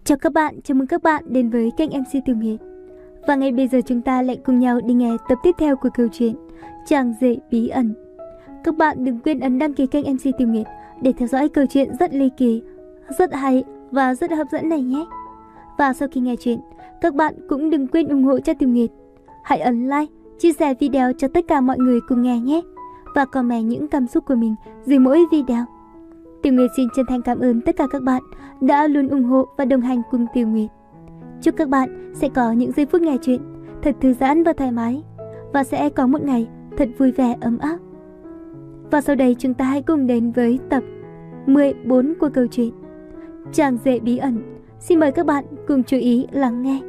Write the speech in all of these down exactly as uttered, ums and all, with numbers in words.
Chào các bạn, chào mừng các bạn đến với kênh em xê Tiểu Nguyệt. Và ngay bây giờ chúng ta lại cùng nhau đi nghe tập tiếp theo của câu chuyện Chàng rể bí ẩn. Các bạn đừng quên ấn đăng ký kênh em xê Tiểu Nguyệt để theo dõi câu chuyện rất ly kỳ, rất hay và rất hấp dẫn này nhé. Và sau khi nghe chuyện, các bạn cũng đừng quên ủng hộ cho Tiểu Nguyệt. Hãy ấn like, chia sẻ video cho tất cả mọi người cùng nghe nhé. Và comment những cảm xúc của mình dưới mỗi video. Tiểu Nguyệt xin chân thành cảm ơn tất cả các bạn đã luôn ủng hộ và đồng hành cùng Tiểu Nguyệt. Chúc các bạn sẽ có những giây phút nghe chuyện thật thư giãn và thoải mái, và sẽ có một ngày thật vui vẻ ấm áp. Và sau đây chúng ta hãy cùng đến với tập mười bốn của câu chuyện Chàng rể bí ẩn. Xin mời các bạn cùng chú ý lắng nghe.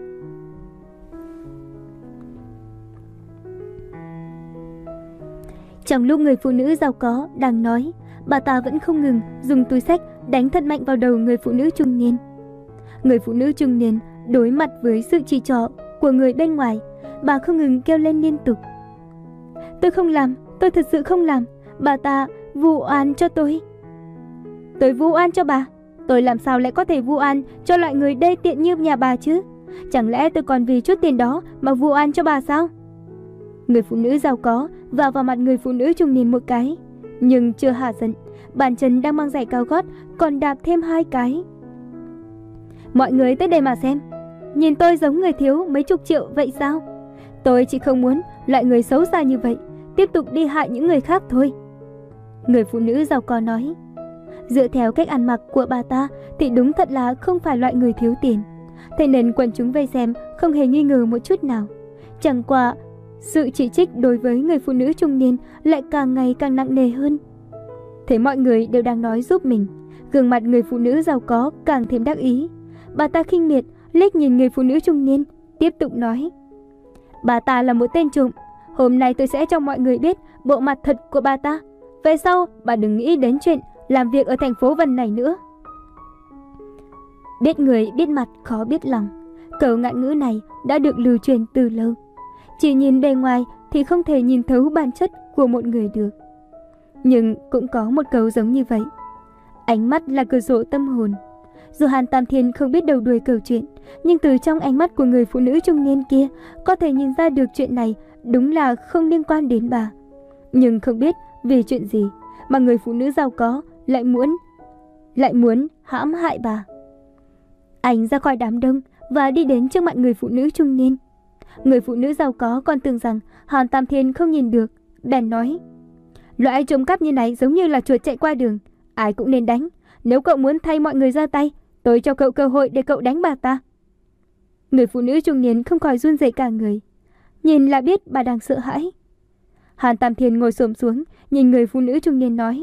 Trong lúc người phụ nữ giàu có đang nói, bà ta vẫn không ngừng dùng túi xách đánh thật mạnh vào đầu người phụ nữ trung niên. Người phụ nữ trung niên đối mặt với sự chỉ trỏ của người bên ngoài, bà không ngừng kêu lên liên tục. Tôi không làm, tôi thật sự không làm, bà ta vu oan cho tôi. Tôi vu oan cho bà? Tôi làm sao lại có thể vu oan cho loại người đê tiện như nhà bà chứ? Chẳng lẽ tôi còn vì chút tiền đó mà vu oan cho bà sao? Người phụ nữ giàu có vào vào mặt người phụ nữ trung niên một cái, nhưng chưa hạ giận, bàn chân đang mang giày cao gót còn đạp thêm hai cái. Mọi người tới đây mà xem, nhìn tôi giống người thiếu mấy chục triệu vậy sao? Tôi chỉ không muốn loại người xấu xa như vậy tiếp tục đi hại những người khác thôi. Người phụ nữ giàu có nói. Dựa theo cách ăn mặc của bà ta thì đúng thật là không phải loại người thiếu tiền. Thế nên quần chúng vây xem không hề nghi ngờ một chút nào. Chẳng qua sự chỉ trích đối với người phụ nữ trung niên lại càng ngày càng nặng nề hơn. Thế mọi người đều đang nói giúp mình, gương mặt người phụ nữ giàu có càng thêm đắc ý. Bà ta khinh miệt liếc nhìn người phụ nữ trung niên, tiếp tục nói. Bà ta là một tên trộm. Hôm nay tôi sẽ cho mọi người biết bộ mặt thật của bà ta. Về sau bà đừng nghĩ đến chuyện làm việc ở thành phố Vân này nữa. Biết người biết mặt khó biết lòng. Câu ngạn ngữ này đã được lưu truyền từ lâu. Chỉ nhìn bề ngoài thì không thể nhìn thấu bản chất của một người được. Nhưng cũng có một câu giống như vậy. Ánh mắt là cửa sổ tâm hồn. Dù Hàn Tam Thiên không biết đầu đuôi câu chuyện, nhưng từ trong ánh mắt của người phụ nữ trung niên kia có thể nhìn ra được chuyện này đúng là không liên quan đến bà. Nhưng không biết vì chuyện gì mà người phụ nữ giàu có lại muốn lại muốn hãm hại bà. Anh ra khỏi đám đông và đi đến trước mặt người phụ nữ trung niên. Người phụ nữ giàu có còn tưởng rằng Hàn Tam Thiên không nhìn được, bèn nói. Loại trộm cắp như này giống như là chuột chạy qua đường, ai cũng nên đánh. Nếu cậu muốn thay mọi người ra tay, tôi cho cậu cơ hội để cậu đánh bà ta. Người phụ nữ trung niên không khỏi run rẩy cả người. Nhìn là biết bà đang sợ hãi. Hàn Tam Thiên ngồi xổm xuống, nhìn người phụ nữ trung niên nói.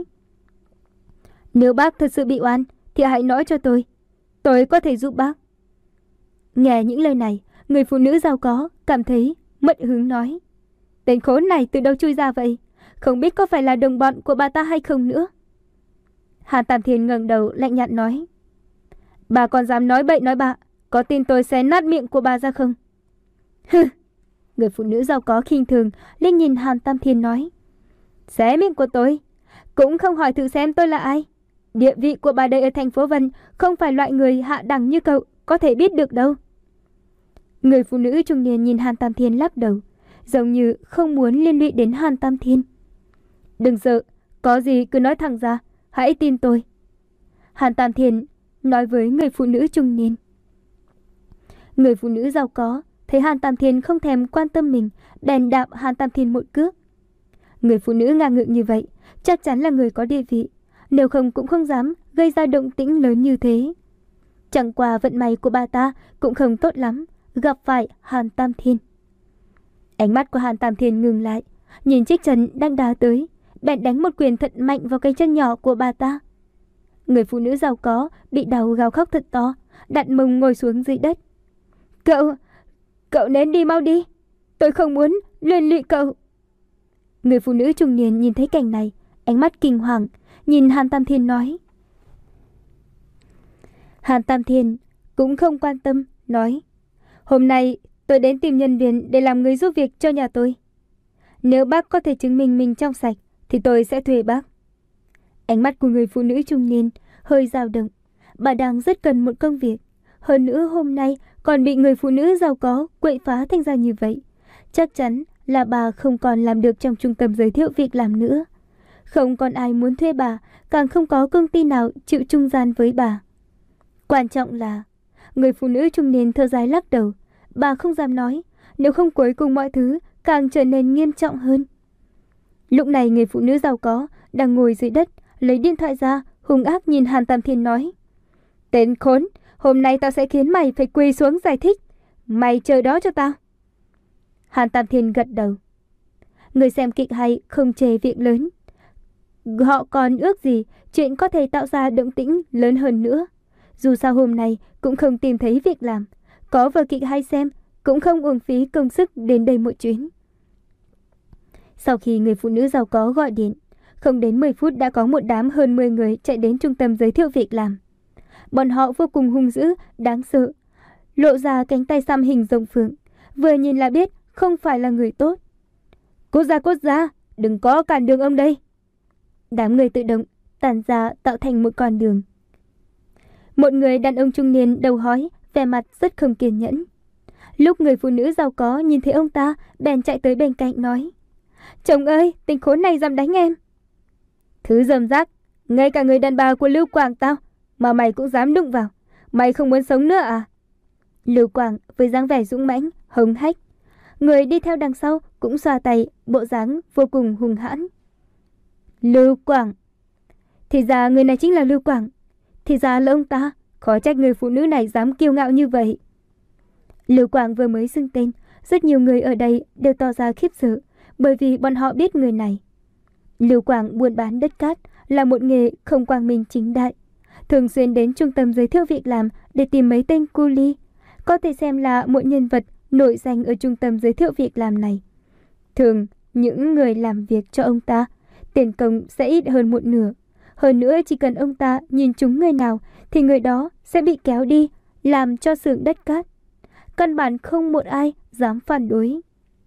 Nếu bác thật sự bị oan, thì hãy nói cho tôi. Tôi có thể giúp bác. Nghe những lời này, người phụ nữ giàu có cảm thấy mất hứng nói. Tên khốn này từ đâu chui ra vậy? Không biết có phải là đồng bọn của bà ta hay không nữa. Hàn Tam Thiên ngẩng đầu lạnh nhạt nói. Bà còn dám nói bậy nói bạ, có tin tôi xé nát miệng của bà ra không? Hừ. Người phụ nữ giàu có khinh thường liếc nhìn Hàn Tam Thiên nói. Xé miệng của tôi? Cũng không hỏi thử xem tôi là ai. Địa vị của bà đây ở thành phố Vân không phải loại người hạ đẳng như cậu có thể biết được đâu. Người phụ nữ trung niên nhìn Hàn Tam Thiên lắc đầu, giống như không muốn liên lụy đến Hàn Tam Thiên. Đừng sợ, có gì cứ nói thẳng ra, hãy tin tôi. Hàn Tam Thiên nói với người phụ nữ trung niên. Người phụ nữ giàu có thấy Hàn Tam Thiên không thèm quan tâm mình, bèn đạp Hàn Tam Thiên một cước. Người phụ nữ ngang ngượng như vậy chắc chắn là người có địa vị, nếu không cũng không dám gây ra động tĩnh lớn như thế. Chẳng qua vận may của bà ta cũng không tốt lắm, gặp phải Hàn Tam Thiên. Ánh mắt của Hàn Tam Thiên ngừng lại, nhìn chiếc chân đang đá tới, bèn đánh một quyền thật mạnh vào cái chân nhỏ của bà ta. Người phụ nữ giàu có bị đau gào khóc thật to, đặt mông ngồi xuống dưới đất. Cậu, cậu nên đi mau đi, tôi không muốn liên lụy cậu. Người phụ nữ trung niên nhìn thấy cảnh này, ánh mắt kinh hoàng, nhìn Hàn Tam Thiên nói. Hàn Tam Thiên cũng không quan tâm, nói. Hôm nay tôi đến tìm nhân viên để làm người giúp việc cho nhà tôi. Nếu bác có thể chứng minh mình trong sạch thì tôi sẽ thuê bác. Ánh mắt của người phụ nữ trung niên hơi dao động. Bà đang rất cần một công việc. Hơn nữa hôm nay còn bị người phụ nữ giàu có quậy phá thành ra như vậy. Chắc chắn là bà không còn làm được trong trung tâm giới thiệu việc làm nữa. Không còn ai muốn thuê bà, càng không có công ty nào chịu trung gian với bà. Quan trọng là, người phụ nữ trung niên thở dài lắc đầu. Bà không dám nói, nếu không cuối cùng mọi thứ càng trở nên nghiêm trọng hơn. Lúc này người phụ nữ giàu có đang ngồi dưới đất, lấy điện thoại ra, hung ác nhìn Hàn Tam Thiên nói: Tên khốn, hôm nay tao sẽ khiến mày phải quỳ xuống giải thích. Mày chờ đó cho tao. Hàn Tam Thiên gật đầu. Người xem kịch hay không chê việc lớn. Họ còn ước gì chuyện có thể tạo ra động tĩnh lớn hơn nữa. Dù sao hôm nay cũng không tìm thấy việc làm, có vở kịch hay xem cũng không uổng phí công sức đến đây một chuyến. Sau khi người phụ nữ giàu có gọi điện, không đến mười phút đã có một đám hơn mười người chạy đến trung tâm giới thiệu việc làm. Bọn họ vô cùng hung dữ, đáng sợ, lộ ra cánh tay xăm hình rồng phượng, vừa nhìn là biết không phải là người tốt. Cút ra, cút ra, đừng có cản đường ông đây. Đám người tự động tản ra tạo thành một con đường. Một người đàn ông trung niên đầu hói, vẻ mặt rất không kiên nhẫn. Lúc người phụ nữ giàu có nhìn thấy ông ta, bèn chạy tới bên cạnh nói: Chồng ơi, tên khốn này dám đánh em. Thứ dâm rác, ngay cả người đàn bà của Lưu Quảng tao mà mày cũng dám đụng vào. Mày không muốn sống nữa à? Lưu Quảng với dáng vẻ dũng mãnh, hống hách. Người đi theo đằng sau cũng xoa tay, bộ dáng vô cùng hung hãn. Lưu Quảng. Thì ra người này chính là Lưu Quảng. Thì ra là ông ta. Khó trách người phụ nữ này dám kiêu ngạo như vậy. Lưu Quảng vừa mới xưng tên, rất nhiều người ở đây đều tỏ ra khiếp sợ, bởi vì bọn họ biết người này. Lưu Quảng buôn bán đất cát là một nghề không quang minh chính đại, thường xuyên đến trung tâm giới thiệu việc làm để tìm mấy tên cu li, có thể xem là một nhân vật nổi danh ở trung tâm giới thiệu việc làm này. Thường những người làm việc cho ông ta, tiền công sẽ ít hơn một nửa. Hơn nữa chỉ cần ông ta nhìn trúng người nào thì người đó sẽ bị kéo đi làm cho xưởng đất cát. Căn bản không một ai dám phản đối.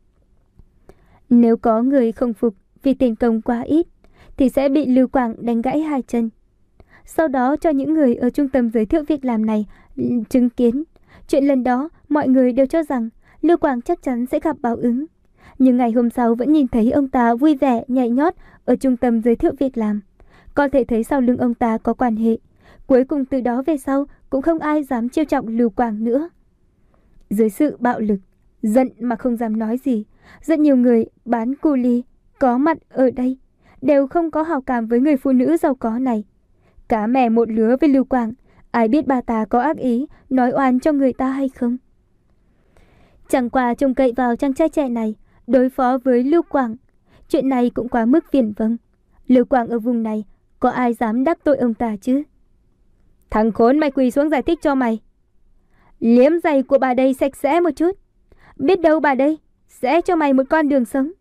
Nếu có người không phục vì tiền công quá ít thì sẽ bị Lưu Quảng đánh gãy hai chân. Sau đó cho những người ở trung tâm giới thiệu việc làm này chứng kiến. Chuyện lần đó mọi người đều cho rằng Lưu Quảng chắc chắn sẽ gặp báo ứng. Nhưng ngày hôm sau vẫn nhìn thấy ông ta vui vẻ nhảy nhót ở trung tâm giới thiệu việc làm. Có thể thấy sau lưng ông ta có quan hệ. Cuối cùng từ đó về sau cũng không ai dám trêu chọc Lưu Quảng nữa. Dưới sự bạo lực, giận mà không dám nói gì, rất nhiều người bán cu li có mặt ở đây đều không có hảo cảm với người phụ nữ giàu có này. Cá mè một lứa với Lưu Quảng, ai biết bà ta có ác ý nói oan cho người ta hay không. Chẳng qua trông cậy vào chàng trai trẻ này đối phó với Lưu Quảng, chuyện này cũng quá mức viển vông. Lưu Quảng ở vùng này, có ai dám đắc tội ông ta chứ? Thằng khốn, mày quỳ xuống giải thích cho mày. Liếm giày của bà đây sạch sẽ một chút, biết đâu bà đây sẽ cho mày một con đường sống.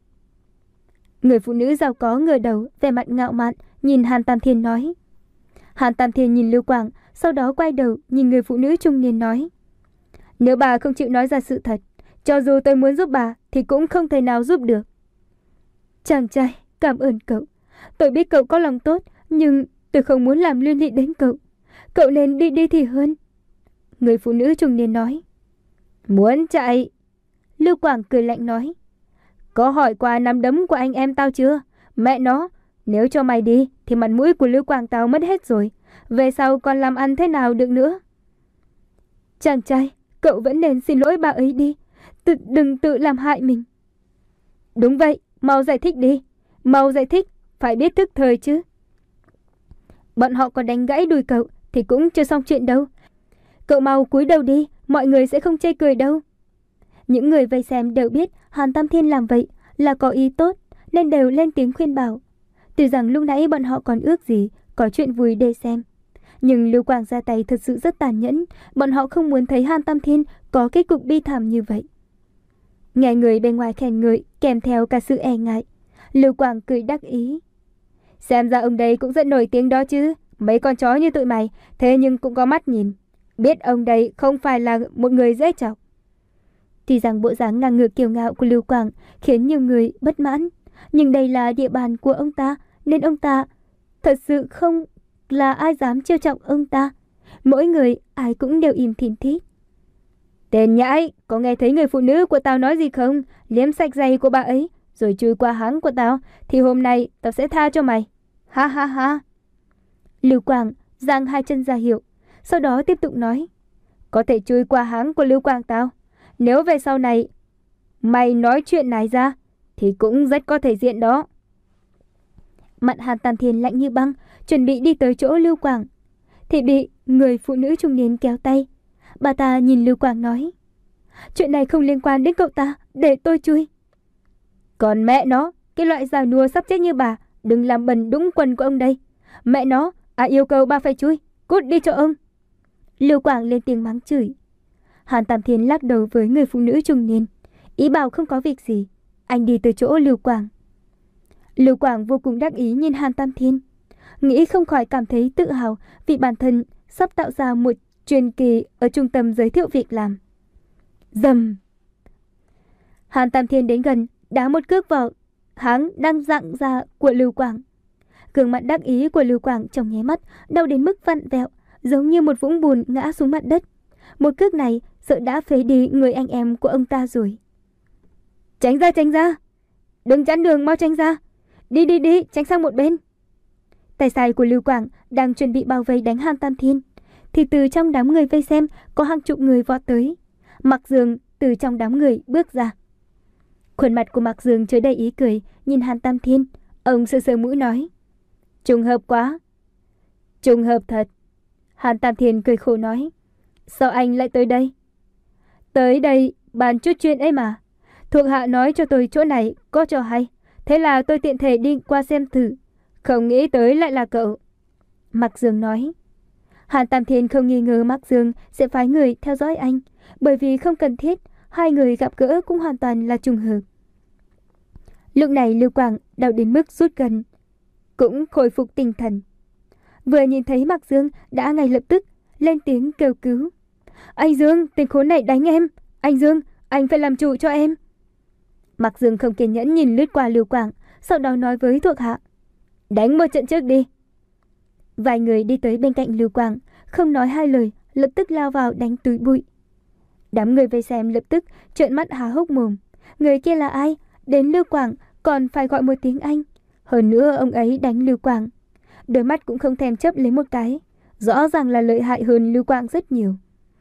Người phụ nữ giàu có ngửa đầu, vẻ mặt ngạo mạn nhìn Hàn Tam Thiên nói. Hàn Tam Thiên nhìn Lưu Quảng, sau đó quay đầu nhìn người phụ nữ trung niên nói: Nếu bà không chịu nói ra sự thật, cho dù tôi muốn giúp bà thì cũng không thể nào giúp được. Chàng trai, cảm ơn cậu. Tôi biết cậu có lòng tốt, nhưng tôi không muốn làm liên lụy đến cậu. Cậu nên đi đi thì hơn. Người phụ nữ trung niên nói. Muốn chạy? Lưu Quảng cười lạnh nói. Có hỏi qua nắm đấm của anh em tao chưa? Mẹ nó, nếu cho mày đi thì mặt mũi của Lưu Quảng tao mất hết rồi. Về sau còn làm ăn thế nào được nữa? Chàng trai, cậu vẫn nên xin lỗi bà ấy đi. Tự, đừng tự làm hại mình. Đúng vậy, mau giải thích đi. Mau giải thích, phải biết thức thời chứ. Bọn họ còn đánh gãy đùi cậu thì cũng chưa xong chuyện đâu. Cậu mau cúi đầu đi, mọi người sẽ không chê cười đâu. Những người vây xem đều biết Hàn Tam Thiên làm vậy là có ý tốt, nên đều lên tiếng khuyên bảo. Tuy rằng lúc nãy bọn họ còn ước gì có chuyện vui để xem, nhưng Lưu Quảng ra tay thật sự rất tàn nhẫn. Bọn họ không muốn thấy Hàn Tam Thiên có kết cục bi thảm như vậy. Nghe người bên ngoài khen ngợi kèm theo cả sự e ngại, Lưu Quảng cười đắc ý. Xem ra ông đây cũng rất nổi tiếng đó chứ. Mấy con chó như tụi mày thế nhưng cũng có mắt nhìn, biết ông đây không phải là một người dễ chọc. Tuy rằng bộ dáng ngang ngược kiêu ngạo của Lưu Quảng khiến nhiều người bất mãn, nhưng đây là địa bàn của ông ta, nên ông ta thật sự không là ai dám trêu chọc ông ta. Mỗi người ai cũng đều im thìn thít. Tên nhãi, có nghe thấy người phụ nữ của tao nói gì không? Liếm sạch giày của bà ấy rồi chui qua háng của tao thì hôm nay tao sẽ tha cho mày. Ha ha ha. Lưu Quang giang hai chân ra hiệu, sau đó tiếp tục nói. Có thể chui qua háng của Lưu Quang tao. Nếu về sau này mày nói chuyện này ra thì cũng rất có thể diện đó. Mặt Hàn Tam Thiên lạnh như băng, chuẩn bị đi tới chỗ Lưu Quang thì bị người phụ nữ trung niên kéo tay. Bà ta nhìn Lưu Quang nói. Chuyện này không liên quan đến cậu ta, để tôi chui. Còn mẹ nó, cái loại già nua sắp chết như bà, đừng làm bẩn đũng quần của ông đây. Mẹ nó, ai yêu cầu bà phải chui, cút đi cho ông. Lưu Quang lên tiếng mắng chửi. Hàn Tam Thiên lắc đầu với người phụ nữ trung niên, ý bảo không có việc gì. Anh đi tới chỗ Lưu Quang. Lưu Quang vô cùng đắc ý nhìn Hàn Tam Thiên, nghĩ không khỏi cảm thấy tự hào vì bản thân sắp tạo ra một truyền kỳ ở trung tâm giới thiệu việc làm. Dầm. Hàn Tam Thiên đến gần, đá một cước vào háng đang dặn ra của Lưu Quang. Gương mặt đắc ý của Lưu Quang trong nháy mắt đau đến mức vặn vẹo, giống như một vũng bùn ngã xuống mặt đất. Một cước này sợ đã phế đi người anh em của ông ta rồi. Tránh ra, tránh ra. Đừng chắn đường, mau tránh ra. Đi đi đi, tránh sang một bên. Tay sai của Lưu Quang đang chuẩn bị bao vây đánh Hàn Tam Thiên thì từ trong đám người vây xem có hàng chục người vọt tới. Mạc Dương từ trong đám người bước ra. Khuôn mặt của Mạc Dương chứa đầy ý cười, nhìn Hàn Tam Thiên, ông sờ sờ mũi nói. Trùng hợp quá. Trùng hợp thật. Hàn Tam Thiên cười khổ nói. Sao anh lại tới đây? Tới đây bàn chút chuyện ấy mà. Thuộc hạ nói cho tôi chỗ này có trò hay, thế là tôi tiện thể đi qua xem thử. Không nghĩ tới lại là cậu. Mạc Dương nói. Hàn Tam Thiên không nghi ngờ Mạc Dương sẽ phái người theo dõi anh, bởi vì không cần thiết, hai người gặp gỡ cũng hoàn toàn là trùng hợp. Lúc này Lưu Quang đau đến mức rút gần, cũng khôi phục tinh thần. Vừa nhìn thấy Mạc Dương đã ngay lập tức lên tiếng kêu cứu. Anh Dương, tên khốn này đánh em. Anh Dương, anh phải làm chủ cho em. Mạc Dương không kiên nhẫn nhìn lướt qua Lưu Quang, sau đó nói với thuộc hạ. Đánh một trận trước đi. Vài người đi tới bên cạnh Lưu Quang, không nói hai lời, lập tức lao vào đánh túi bụi. Đám người vây xem lập tức trợn mắt há hốc mồm. Người kia là ai? Đến Lưu Quang còn phải gọi một tiếng anh. Hơn nữa ông ấy đánh Lưu Quang, đôi mắt cũng không thèm chớp lấy một cái, rõ ràng là lợi hại hơn Lưu Quang rất nhiều.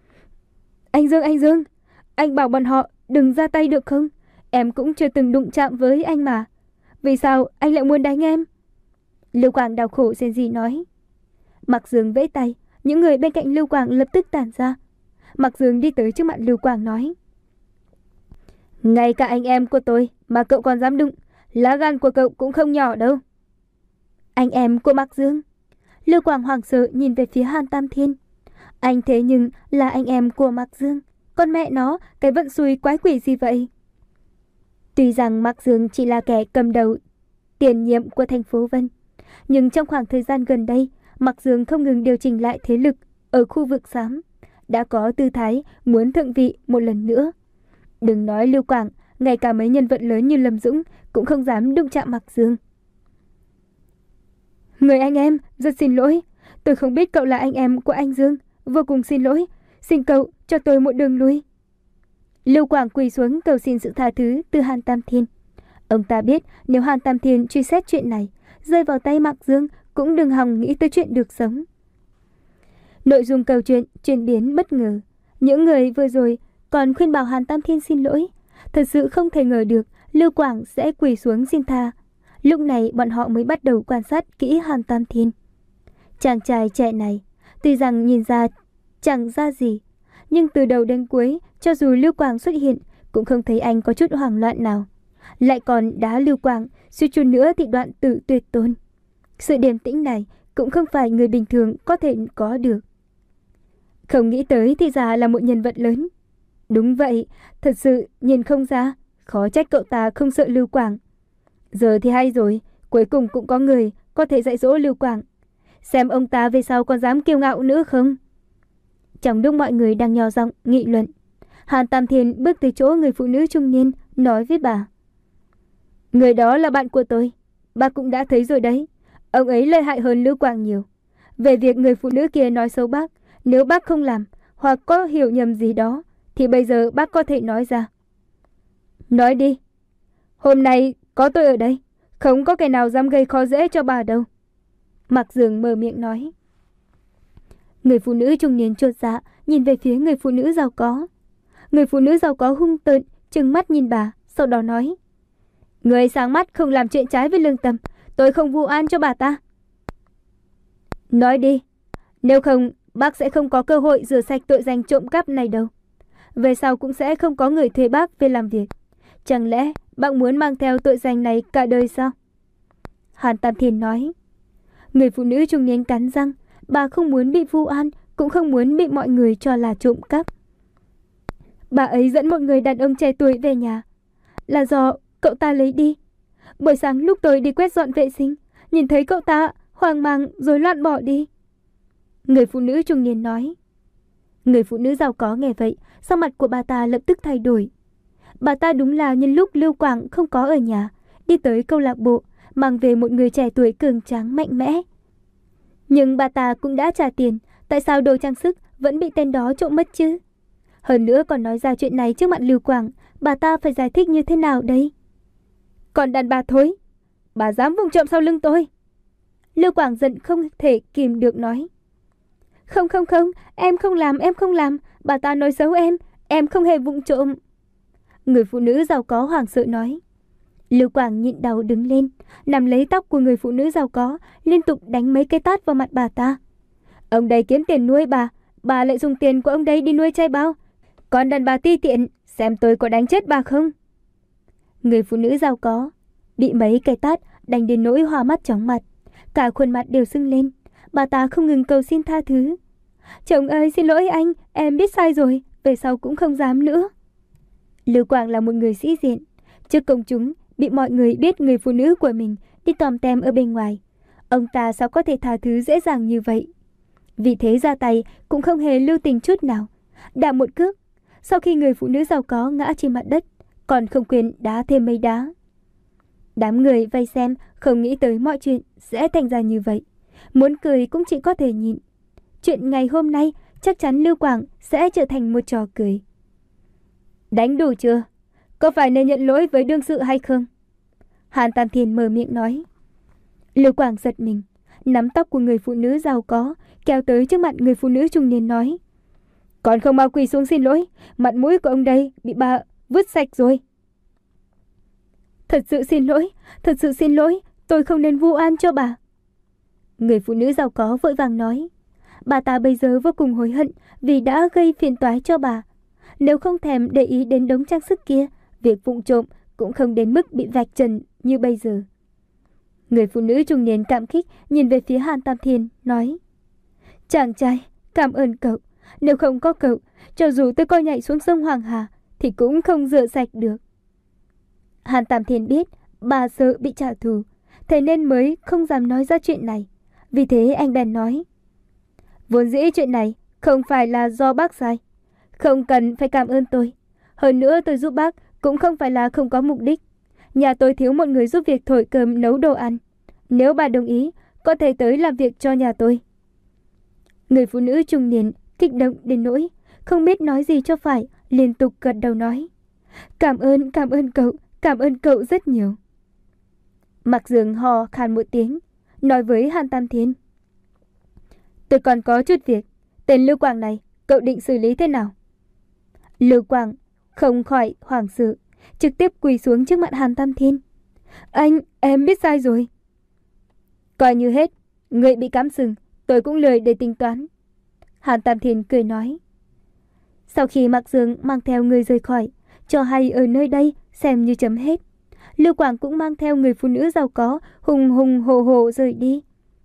Anh Dương, anh Dương, anh bảo bọn họ đừng ra tay được không? Em cũng chưa từng đụng chạm với anh mà. Vì sao anh lại muốn đánh em? Lưu Quang đau khổ rên rỉ nói. Mạc Dương vẫy tay, những người bên cạnh Lưu Quang lập tức tản ra. Mạc Dương đi tới trước mặt Lưu Quang nói. Ngay cả anh em của tôi mà cậu còn dám đụng, lá gan của cậu cũng không nhỏ đâu. Anh em của Mạc Dương? Lưu Quang hoảng sợ nhìn về phía Hàn Tam Thiên. Anh thế nhưng là anh em của Mạc Dương, con mẹ nó, cái vận xui quái quỷ gì vậy? Tuy rằng Mạc Dương chỉ là kẻ cầm đầu tiền nhiệm của thành phố Vân, nhưng trong khoảng thời gian gần đây, Mạc Dương không ngừng điều chỉnh lại thế lực ở khu vực xám, đã có tư thái muốn thượng vị một lần nữa. Đừng nói Lưu Quang, ngay cả mấy nhân vật lớn như Lâm Dũng cũng không dám đụng chạm Mạc Dương. Người anh em, rất xin lỗi, tôi không biết cậu là anh em của anh Dương, vô cùng xin lỗi, xin cậu cho tôi một đường lui. Lưu Quang quỳ xuống cầu xin sự tha thứ từ Hàn Tam Thiên. Ông ta biết nếu Hàn Tam Thiên truy xét chuyện này, rơi vào tay Mạc Dương cũng đừng hòng nghĩ tới chuyện được sống. Nội dung câu chuyện chuyển biến bất ngờ. Những người vừa rồi còn khuyên bảo Hàn Tam Thiên xin lỗi, thật sự không thể ngờ được Lưu Quang sẽ quỳ xuống xin tha. Lúc này bọn họ mới bắt đầu quan sát kỹ Hàn Tam Thiên. Chàng trai trẻ này tuy rằng nhìn ra chẳng ra gì, nhưng từ đầu đến cuối, cho dù Lưu Quang xuất hiện cũng không thấy anh có chút hoảng loạn nào. Lại còn đá Lưu Quang, suýt chút nữa thì đoạn tử tuyệt tôn. Sự điềm tĩnh này cũng không phải người bình thường có thể có được. Không nghĩ tới thì ra là một nhân vật lớn. Đúng vậy, thật sự nhìn không ra, khó trách cậu ta không sợ Lưu Quang. Giờ thì hay rồi, cuối cùng cũng có người có thể dạy dỗ Lưu Quang. Xem ông ta về sau còn dám kiêu ngạo nữa không? Trong lúc mọi người đang nhỏ giọng nghị luận, Hàn Tam Thiên bước tới chỗ người phụ nữ trung niên, nói với bà. Người đó là bạn của tôi, bà cũng đã thấy rồi đấy. Ông ấy lợi hại hơn Lưu Quang nhiều. Về việc người phụ nữ kia nói xấu bác, Nếu bác không làm hoặc có hiểu nhầm gì đó thì bây giờ bác có thể nói ra. Nói đi. Hôm nay có tôi ở đây, không có kẻ nào dám gây khó dễ cho bà đâu. Mạc Dương mở miệng nói. Người phụ nữ trung niên chột dạ nhìn về phía người phụ nữ giàu có. Người phụ nữ giàu có hung tợn trừng mắt nhìn bà, sau đó nói. Người sáng mắt không làm chuyện trái với lương tâm, tôi không vu oan cho bà ta. Nói đi, nếu không bác sẽ không có cơ hội rửa sạch tội danh trộm cắp này đâu. Về sau cũng sẽ không có người thuê bác về làm việc. Chẳng lẽ bác muốn mang theo tội danh này cả đời sao? Hàn Tam Thiên nói. Người phụ nữ trung niên cắn răng, bà không muốn bị vu oan, cũng không muốn bị mọi người cho là trộm cắp. Bà ấy dẫn một người đàn ông trẻ tuổi về nhà, là do cậu ta lấy đi. Buổi sáng lúc tôi đi quét dọn vệ sinh, nhìn thấy cậu ta hoang mang rối loạn bỏ đi. Người phụ nữ trung niên nói. Người phụ nữ giàu có nghe vậy, sắc mặt của bà ta lập tức thay đổi. Bà ta đúng là nhân lúc Lưu Quảng không có ở nhà, đi tới câu lạc bộ, mang về một người trẻ tuổi cường tráng mạnh mẽ. Nhưng bà ta cũng đã trả tiền, tại sao đồ trang sức vẫn bị tên đó trộm mất chứ? Hơn nữa còn nói ra chuyện này trước mặt Lưu Quảng, bà ta phải giải thích như thế nào đây? Còn đàn bà thối, bà dám vụng trộm sau lưng tôi. Lưu Quảng giận không thể kìm được nói. Không không không, em không làm, em không làm, bà ta nói xấu em, em không hề vụng trộm. Người phụ nữ giàu có hoảng sợ nói. Lưu Quảng nhịn đau đứng lên, nắm lấy tóc của người phụ nữ giàu có, liên tục đánh mấy cái tát vào mặt bà ta. Ông đây kiếm tiền nuôi bà, bà lại dùng tiền của ông đây đi nuôi trai bao. Còn đàn bà ti tiện, xem tôi có đánh chết bà không? Người phụ nữ giàu có bị mấy cái tát đánh đến nỗi hoa mắt chóng mặt, cả khuôn mặt đều sưng lên. Bà ta không ngừng cầu xin tha thứ. Chồng ơi, xin lỗi anh, em biết sai rồi, về sau cũng không dám nữa. Lưu Quảng là một người sĩ diện, trước công chúng bị mọi người biết người phụ nữ của mình đi tòm tem ở bên ngoài. Ông ta sao có thể tha thứ dễ dàng như vậy? Vì thế ra tay cũng không hề lưu tình chút nào, đạp một cước. Sau khi người phụ nữ giàu có ngã trên mặt đất, còn không quên đá thêm mấy đá. Đám người vây xem không nghĩ tới mọi chuyện sẽ thành ra như vậy, muốn cười cũng chỉ có thể nhịn. Chuyện ngày hôm nay chắc chắn Lưu Quảng sẽ trở thành một trò cười. Đánh đủ chưa? Có phải nên nhận lỗi với đương sự hay không? Hàn Tam Thiên mở miệng nói. Lưu Quảng giật mình, nắm tóc của người phụ nữ giàu có, kéo tới trước mặt người phụ nữ trung niên nói. Còn không mau quỳ xuống xin lỗi, mặt mũi của ông đây bị bà vứt sạch rồi. Thật sự xin lỗi, thật sự xin lỗi, tôi không nên vu oan cho bà. Người phụ nữ giàu có vội vàng nói. Bà ta bây giờ vô cùng hối hận vì đã gây phiền toái cho bà. Nếu không thèm để ý đến đống trang sức kia, việc vụng trộm cũng không đến mức bị vạch trần như bây giờ. Người phụ nữ trung niên cảm kích nhìn về phía Hàn Tam Thiên, nói. Chàng trai, cảm ơn cậu. Nếu không có cậu, cho dù tôi có nhảy xuống sông Hoàng Hà thì cũng không rửa sạch được. Hàn Tam Thiên biết bà sợ bị trả thù, thế nên mới không dám nói ra chuyện này. Vì thế anh bèn nói. Vốn dĩ chuyện này không phải là do bác sai, không cần phải cảm ơn tôi. Hơn nữa tôi giúp bác cũng không phải là không có mục đích. Nhà tôi thiếu một người giúp việc thổi cơm nấu đồ ăn. Nếu bà đồng ý, có thể tới làm việc cho nhà tôi. Người phụ nữ trung niên kích động đến nỗi không biết nói gì cho phải, liên tục gật đầu nói. Cảm ơn, cảm ơn cậu, cảm ơn cậu rất nhiều. Mạc Dương hò khan một tiếng, nói với Hàn Tam Thiên. Tôi còn có chút việc, tên Lưu Quảng này, cậu định xử lý thế nào? Lưu Quảng không khỏi hoảng sợ, trực tiếp quỳ xuống trước mặt Hàn Tam Thiên. Anh, em biết sai rồi. Coi như hết, người bị cắm sừng, tôi cũng lười để tính toán. Hàn Tam Thiên cười nói. Sau khi Mạc Dương mang theo người rời khỏi, cho hay ở nơi đây xem như chấm hết. Lưu Quảng cũng mang theo người phụ nữ giàu có, hùng hùng hồ hồ rời đi.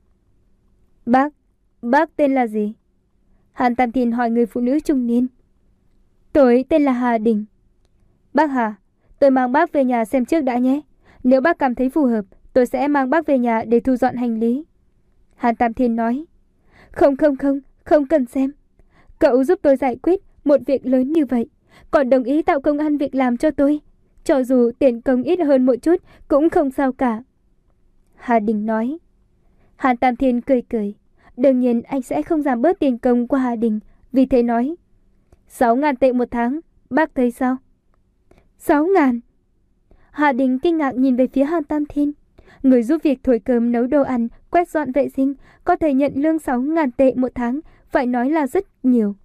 Bác, bác tên là gì? Hàn Tam Thiên hỏi người phụ nữ trung niên. Tôi tên là Hà Đình. Bác Hà, tôi mang bác về nhà xem trước đã nhé. Nếu bác cảm thấy phù hợp, tôi sẽ mang bác về nhà để thu dọn hành lý. Hàn Tam Thiên nói. Không không không, không cần xem. Cậu giúp tôi giải quyết một việc lớn như vậy, còn đồng ý tạo công ăn việc làm cho tôi. Cho dù tiền công ít hơn một chút cũng không sao cả. Hà Đình nói. Hàn Tam Thiên cười cười, Đương nhiên anh sẽ không giảm bớt tiền công của Hà Đình, vì thế nói: Sáu ngàn tệ một tháng, bác thấy sao? Sáu ngàn? Hà Đình kinh ngạc nhìn về phía Hàn Tam Thiên. Người giúp việc thổi cơm nấu đồ ăn, quét dọn vệ sinh, có thể nhận lương sáu ngàn tệ một tháng, phải nói là rất nhiều.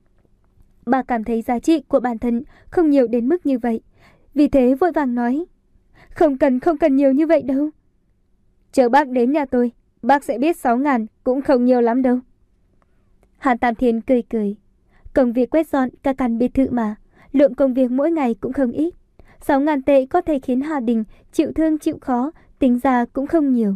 Bà cảm thấy giá trị của bản thân không nhiều đến mức như vậy, vì thế vội vàng nói: Không cần, không cần nhiều như vậy đâu. Chờ bác đến nhà tôi, bác sẽ biết sáu ngàn cũng không nhiều lắm đâu. Hàn Tam Thiên cười cười. Công việc quét dọn cả căn biệt thự mà, lượng công việc mỗi ngày cũng không ít. Sáu ngàn tệ có thể khiến Hà Đình chịu thương chịu khó, tính ra cũng không nhiều.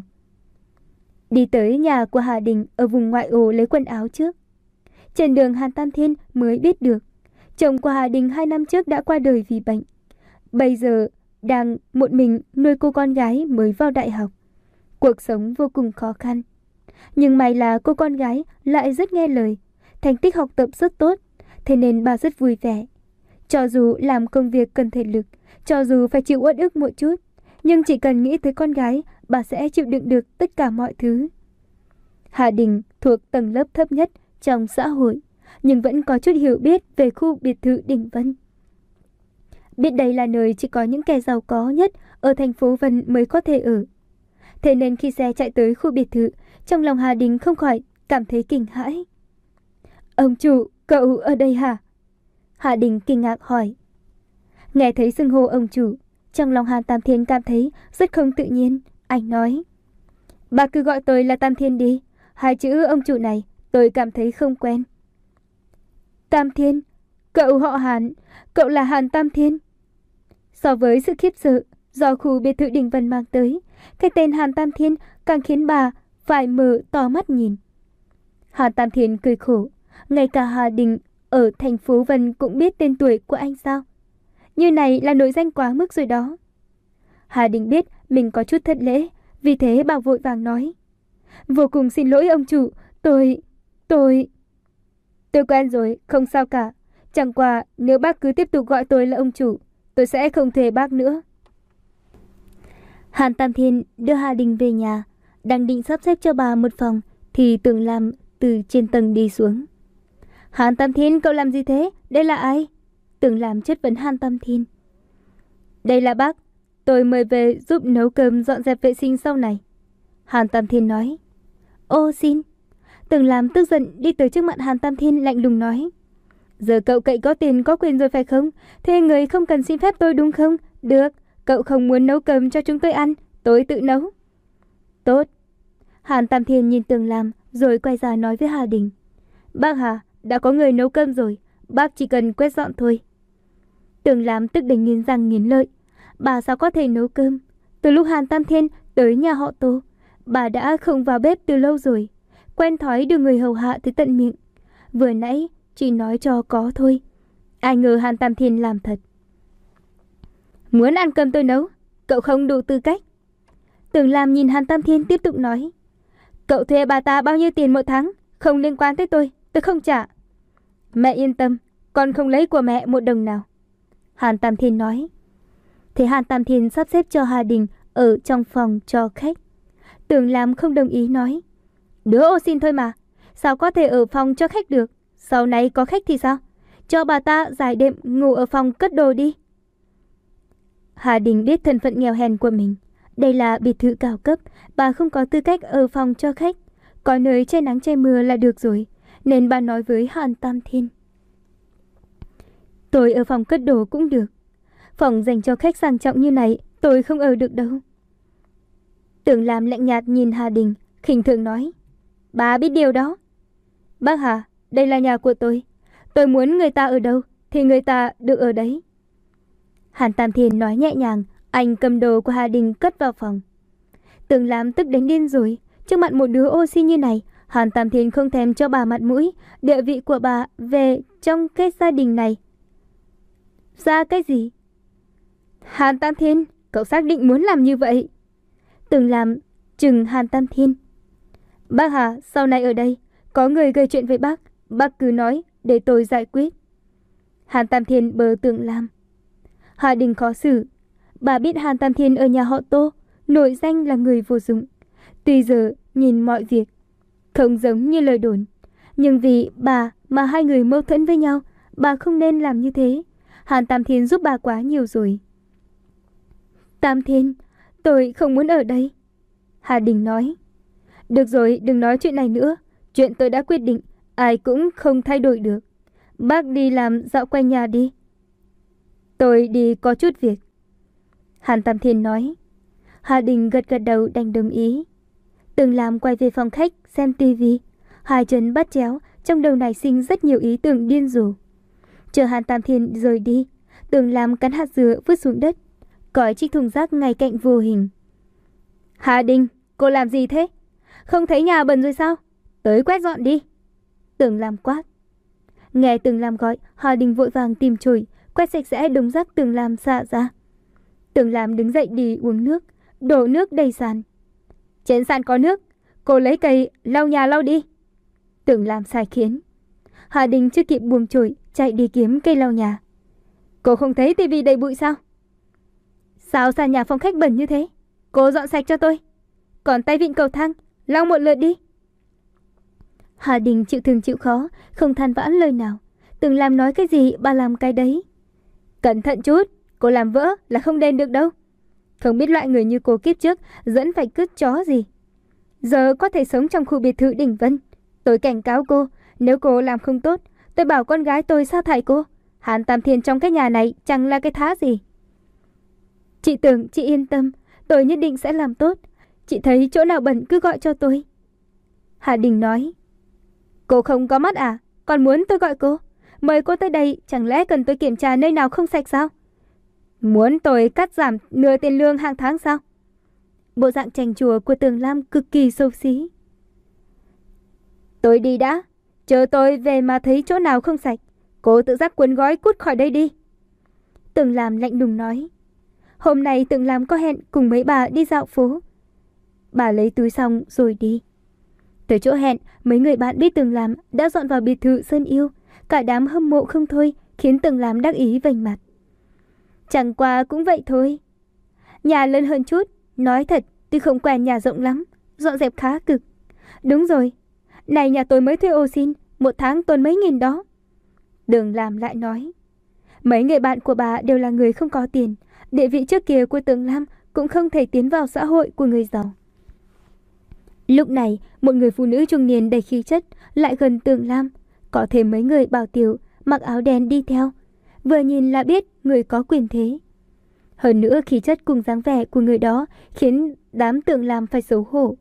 Đi tới nhà của Hà Đình ở vùng ngoại ô lấy quần áo trước. Trên đường Hàn Tam Thiên mới biết được chồng của Hà Đình hai năm trước đã qua đời vì bệnh. Bây giờ đang một mình nuôi cô con gái mới vào đại học. Cuộc sống vô cùng khó khăn. Nhưng may là cô con gái lại rất nghe lời, thành tích học tập rất tốt, thế nên bà rất vui vẻ. Cho dù làm công việc cần thể lực, cho dù phải chịu uất ức một chút, nhưng chỉ cần nghĩ tới con gái, bà sẽ chịu đựng được tất cả mọi thứ. Hà Đình thuộc tầng lớp thấp nhất trong xã hội, nhưng vẫn có chút hiểu biết về khu biệt thự Đình Vân. Biết đây là nơi chỉ có những kẻ giàu có nhất ở thành phố Vân mới có thể ở. Thế nên khi xe chạy tới khu biệt thự, trong lòng Hà Đình không khỏi cảm thấy kinh hãi. Ông chủ, cậu ở đây hả? Hà Đình kinh ngạc hỏi. Nghe thấy xưng hô ông chủ, trong lòng Hàn Tam Thiên cảm thấy rất không tự nhiên. Anh nói: Bà cứ gọi tôi là Tam Thiên đi, hai chữ ông chủ này tôi cảm thấy không quen. Tam Thiên? Cậu họ Hàn, cậu là Hàn Tam Thiên? So với sự khiếp sợ do khu biệt thự Đình Vân mang tới, cái tên Hàn Tam Thiên càng khiến bà phải mở to mắt nhìn. Hàn Tam Thiên cười khổ. Ngay cả Hà Đình ở thành phố Vân cũng biết tên tuổi của anh sao? Như này là nổi danh quá mức rồi đó. Hà Đình biết mình có chút thất lễ, vì thế bà vội vàng nói: Vô cùng xin lỗi ông chủ, tôi... tôi... Tôi quen rồi, không sao cả. Chẳng qua nếu bác cứ tiếp tục gọi tôi là ông chủ, tôi sẽ không thề bác nữa. Hàn Tam Thiên đưa Hà Đình về nhà, đang định sắp xếp cho bà một phòng thì Tưởng Lam từ trên tầng đi xuống. Hàn Tam Thiên, cậu làm gì thế? Đây là ai? Tưởng Lam chất vấn Hàn Tam Thiên. Đây là bác, tôi mời về giúp nấu cơm dọn dẹp vệ sinh sau này. Hàn Tam Thiên nói. Ô xin. Tưởng Lam tức giận đi tới trước mặt Hàn Tam Thiên lạnh lùng nói. Giờ cậu cậy có tiền có quyền rồi phải không? Thế người không cần xin phép tôi đúng không? Được, cậu không muốn nấu cơm cho chúng tôi ăn, tôi tự nấu. Tốt. Hàn Tam Thiên nhìn Tưởng Lam rồi quay ra nói với Hà Đình. Bác Hà, đã có người nấu cơm rồi, bác chỉ cần quét dọn thôi. Tưởng Lam tức đến nghiến răng nghiến lợi. Bà sao có thể nấu cơm? Từ lúc Hàn Tam Thiên tới nhà họ Tô, bà đã không vào bếp từ lâu rồi, quen thói đưa người hầu hạ tới tận miệng. Vừa nãy chỉ nói cho có thôi, ai ngờ Hàn Tam Thiên làm thật. Muốn ăn cơm tôi nấu, cậu không đủ tư cách. Tưởng Lam nhìn Hàn Tam Thiên tiếp tục nói. Cậu thuê bà ta bao nhiêu tiền một tháng? Không liên quan tới tôi, tôi không trả. Mẹ yên tâm, con không lấy của mẹ một đồng nào. Hàn Tam Thiên nói. Thế Hàn Tam Thiên sắp xếp cho Hà Đình ở trong phòng cho khách. Tưởng Lam không đồng ý nói. Đứa ô xin thôi mà, sao có thể ở phòng cho khách được? Sau này có khách thì sao? Cho bà ta giải đêm ngủ ở phòng cất đồ đi. Hà Đình biết thân phận nghèo hèn của mình. Đây là biệt thự cao cấp, bà không có tư cách ở phòng cho khách. Có nơi che nắng che mưa là được rồi, nên bà nói với Hàn Tam Thiên. Tôi ở phòng cất đồ cũng được. Phòng dành cho khách sang trọng như này, tôi không ở được đâu. Tưởng Lam lạnh nhạt nhìn Hà Đình, khinh thường nói. Bà biết điều đó. Bác Hà, đây là nhà của tôi. Tôi muốn người ta ở đâu, thì người ta được ở đấy. Hàn Tam Thiên nói nhẹ nhàng, anh cầm đồ của Hà Đình cất vào phòng. Tưởng Lam tức đến điên rồi. Trước mặt một đứa ô xin như này, Hàn Tam Thiên không thèm cho bà mặt mũi. Địa vị của bà về trong cái gia đình này ra cái gì? Hàn Tam Thiên, cậu xác định muốn làm như vậy? Tưởng Lam chừng Hàn Tam Thiên. Bác Hà, sau này ở đây có người gây chuyện với bác, bác cứ nói để tôi giải quyết. Hàn Tam Thiên bờ Tưởng Lam. Hà Đình khó xử. Bà biết Hàn Tam Thiên ở nhà họ Tô nổi danh là người vô dụng. Tuy giờ nhìn mọi việc Không giống như lời đồn. Nhưng vì bà mà hai người mâu thuẫn với nhau, bà không nên làm như thế. Hàn Tam Thiên giúp bà quá nhiều rồi. Tam Thiên, tôi không muốn ở đây. Hà Đình nói. Được rồi, đừng nói chuyện này nữa. Chuyện tôi đã quyết định, ai cũng không thay đổi được. Bác đi làm dạo quanh nhà đi. Tôi đi có chút việc. Hàn Tam Thiên nói. Hà Đình gật gật đầu đành đồng ý. Từng làm quay về phòng khách xem tivi. Hai chân bắt chéo, trong đầu nảy sinh rất nhiều ý tưởng điên rồ. Chờ Hàn Tam Thiên rời đi, Từng làm cắn hạt dừa vứt xuống đất, cõi chiếc thùng rác ngay cạnh vô hình. Hà Đình, cô làm gì thế? Không thấy nhà bẩn rồi sao? Tới quét dọn đi. Tưởng làm quát. Nghe Từng làm gọi, Hà Đình vội vàng tìm chổi, quét sạch sẽ đống rác Từng làm xả ra. Từng làm đứng dậy đi uống nước, đổ nước đầy sàn. Trên sàn có nước, cô lấy cây lau nhà lau đi. Tưởng làm sai khiến. Hà Đình chưa kịp buông chổi, chạy đi kiếm cây lau nhà. Cô không thấy tivi đầy bụi sao? Sao sàn nhà phòng khách bẩn như thế? Cô dọn sạch cho tôi. Còn tay vịn cầu thang, lau một lượt đi. Hà Đình chịu thương chịu khó, không than vãn lời nào. Từng làm nói cái gì bà làm cái đấy. Cẩn thận chút, cô làm vỡ là không đền được đâu. Không biết loại người như cô kiếp trước dẫn phải cứt chó gì. Giờ có thể sống trong khu biệt thự đỉnh Vân. Tôi cảnh cáo cô, nếu cô làm không tốt, tôi bảo con gái tôi sa thải cô. Hàn Tam Thiên trong cái nhà này chẳng là cái thá gì. Chị tưởng chị yên tâm, tôi nhất định sẽ làm tốt. Chị thấy chỗ nào bẩn cứ gọi cho tôi. Hà Đình nói. Cô không có mắt à? Còn muốn tôi gọi cô? Mời cô tới đây, chẳng lẽ cần tôi kiểm tra nơi nào không sạch sao? Muốn tôi cắt giảm nửa tiền lương hàng tháng sao? Bộ dạng chành chùa của Tường Lam cực kỳ xấu xí. Tôi đi đã, chờ tôi về mà thấy chỗ nào không sạch, cô tự giác cuốn gói cút khỏi đây đi. Tường Lam lạnh lùng nói. Hôm nay Tường Lam có hẹn cùng mấy bà đi dạo phố. Bà lấy túi xong rồi đi. Tới chỗ hẹn, mấy người bạn biết Tường Lam đã dọn vào biệt thự Sơn Yêu. Cả đám hâm mộ không thôi, khiến Tường Lam đắc ý vành mặt. Chẳng qua cũng vậy thôi. Nhà lớn hơn chút, nói thật tôi không quen nhà rộng lắm, dọn dẹp khá cực. Đúng rồi, này nhà tôi mới thuê ô xin, một tháng tốn mấy nghìn đó. Đường Lam lại nói. Mấy người bạn của bà đều là người không có tiền. Địa vị trước kia của Tường Lam cũng không thể tiến vào xã hội của người giàu. Lúc này, một người phụ nữ trung niên đầy khí chất lại gần Tường Lam. Có thêm mấy người bảo tiểu mặc áo đen đi theo. Vừa nhìn là biết người có quyền thế. Hơn nữa khí chất cùng dáng vẻ của người đó khiến đám Tường Lam phải xấu hổ.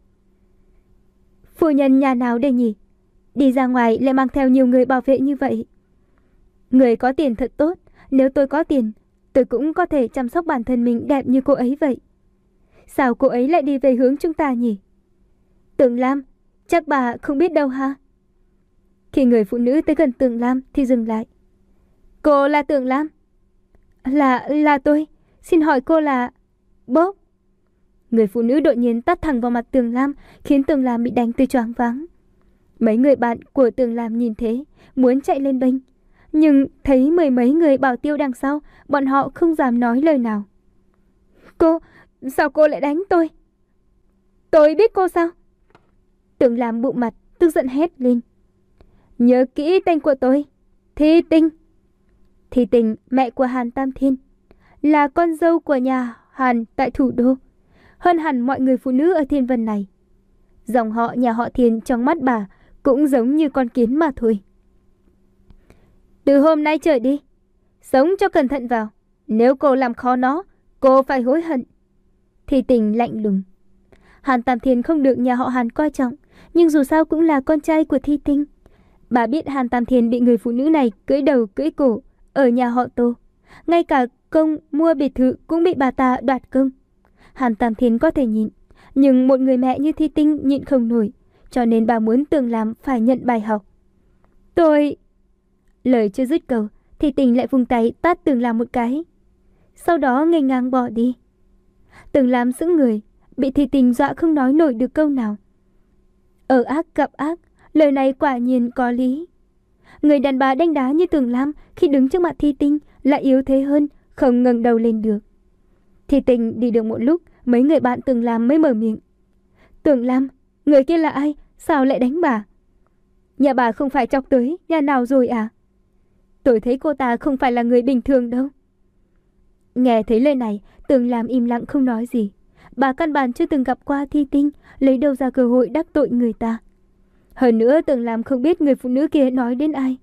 Phu nhân nhà nào đây nhỉ? Đi ra ngoài lại mang theo nhiều người bảo vệ như vậy. Người có tiền thật tốt. Nếu tôi có tiền, tôi cũng có thể chăm sóc bản thân mình đẹp như cô ấy vậy. Sao cô ấy lại đi về hướng chúng ta nhỉ? Tường Lam, chắc bà không biết đâu ha? Khi người phụ nữ tới gần Tường Lam thì dừng lại. Cô là Tường Lam? Là, là tôi. Xin hỏi cô là... Bốp. Người phụ nữ đột nhiên tát thẳng vào mặt Tường Lam, khiến Tường Lam bị đánh tới choáng váng. Mấy người bạn của Tường Lam nhìn thế, muốn chạy lên bênh. Nhưng thấy mười mấy người bảo tiêu đằng sau, bọn họ không dám nói lời nào. Cô, sao cô lại đánh tôi? Tôi biết cô sao? Tường Lam bụng mặt, tức giận hét lên. Nhớ kỹ tên của tôi, Thi Tinh. Thi Tinh, mẹ của Hàn Tam Thiên, là con dâu của nhà Hàn tại thủ đô, hơn hẳn mọi người phụ nữ ở Thiên Vân này. Dòng họ nhà họ Thiên trong mắt bà cũng giống như con kiến mà thôi. Từ hôm nay trở đi, sống cho cẩn thận vào. Nếu cô làm khó nó, cô phải hối hận. Thi Tình lạnh lùng. Hàn Tam Thiên không được nhà họ Hàn coi trọng, nhưng dù sao cũng là con trai của Thi Tinh. Bà biết Hàn Tam Thiên bị người phụ nữ này cưỡi đầu cưỡi cổ ở nhà họ Tô. Ngay cả công mua biệt thự cũng bị bà ta đoạt công. Hàn Tam Thiên có thể nhịn, nhưng một người mẹ như Thi Tinh nhịn không nổi, cho nên bà muốn Tường Lam phải nhận bài học. Tôi... Lời chưa dứt câu, Thi Tình lại vung tay tát Tường Lam một cái. Sau đó nghênh ngang bỏ đi. Tường Lam sững người, bị Thi Tình dọa không nói nổi được câu nào. Ở ác gặp ác, lời này quả nhiên có lý. Người đàn bà đánh đá như Tường Lam khi đứng trước mặt Thi Tinh lại yếu thế hơn, không ngẩng đầu lên được. Thi Tình đi được một lúc, mấy người bạn Tường Lam mới mở miệng. Tường Lam, người kia là ai? Sao lại đánh bà? Nhà bà không phải chọc tới nhà nào rồi à? Tôi thấy cô ta không phải là người bình thường đâu. Nghe thấy lời này, Tường Lam im lặng không nói gì. Bà căn bản chưa từng gặp qua Thi Tinh, lấy đâu ra cơ hội đắc tội người ta. Hơn nữa Tường Lam không biết người phụ nữ kia nói đến ai.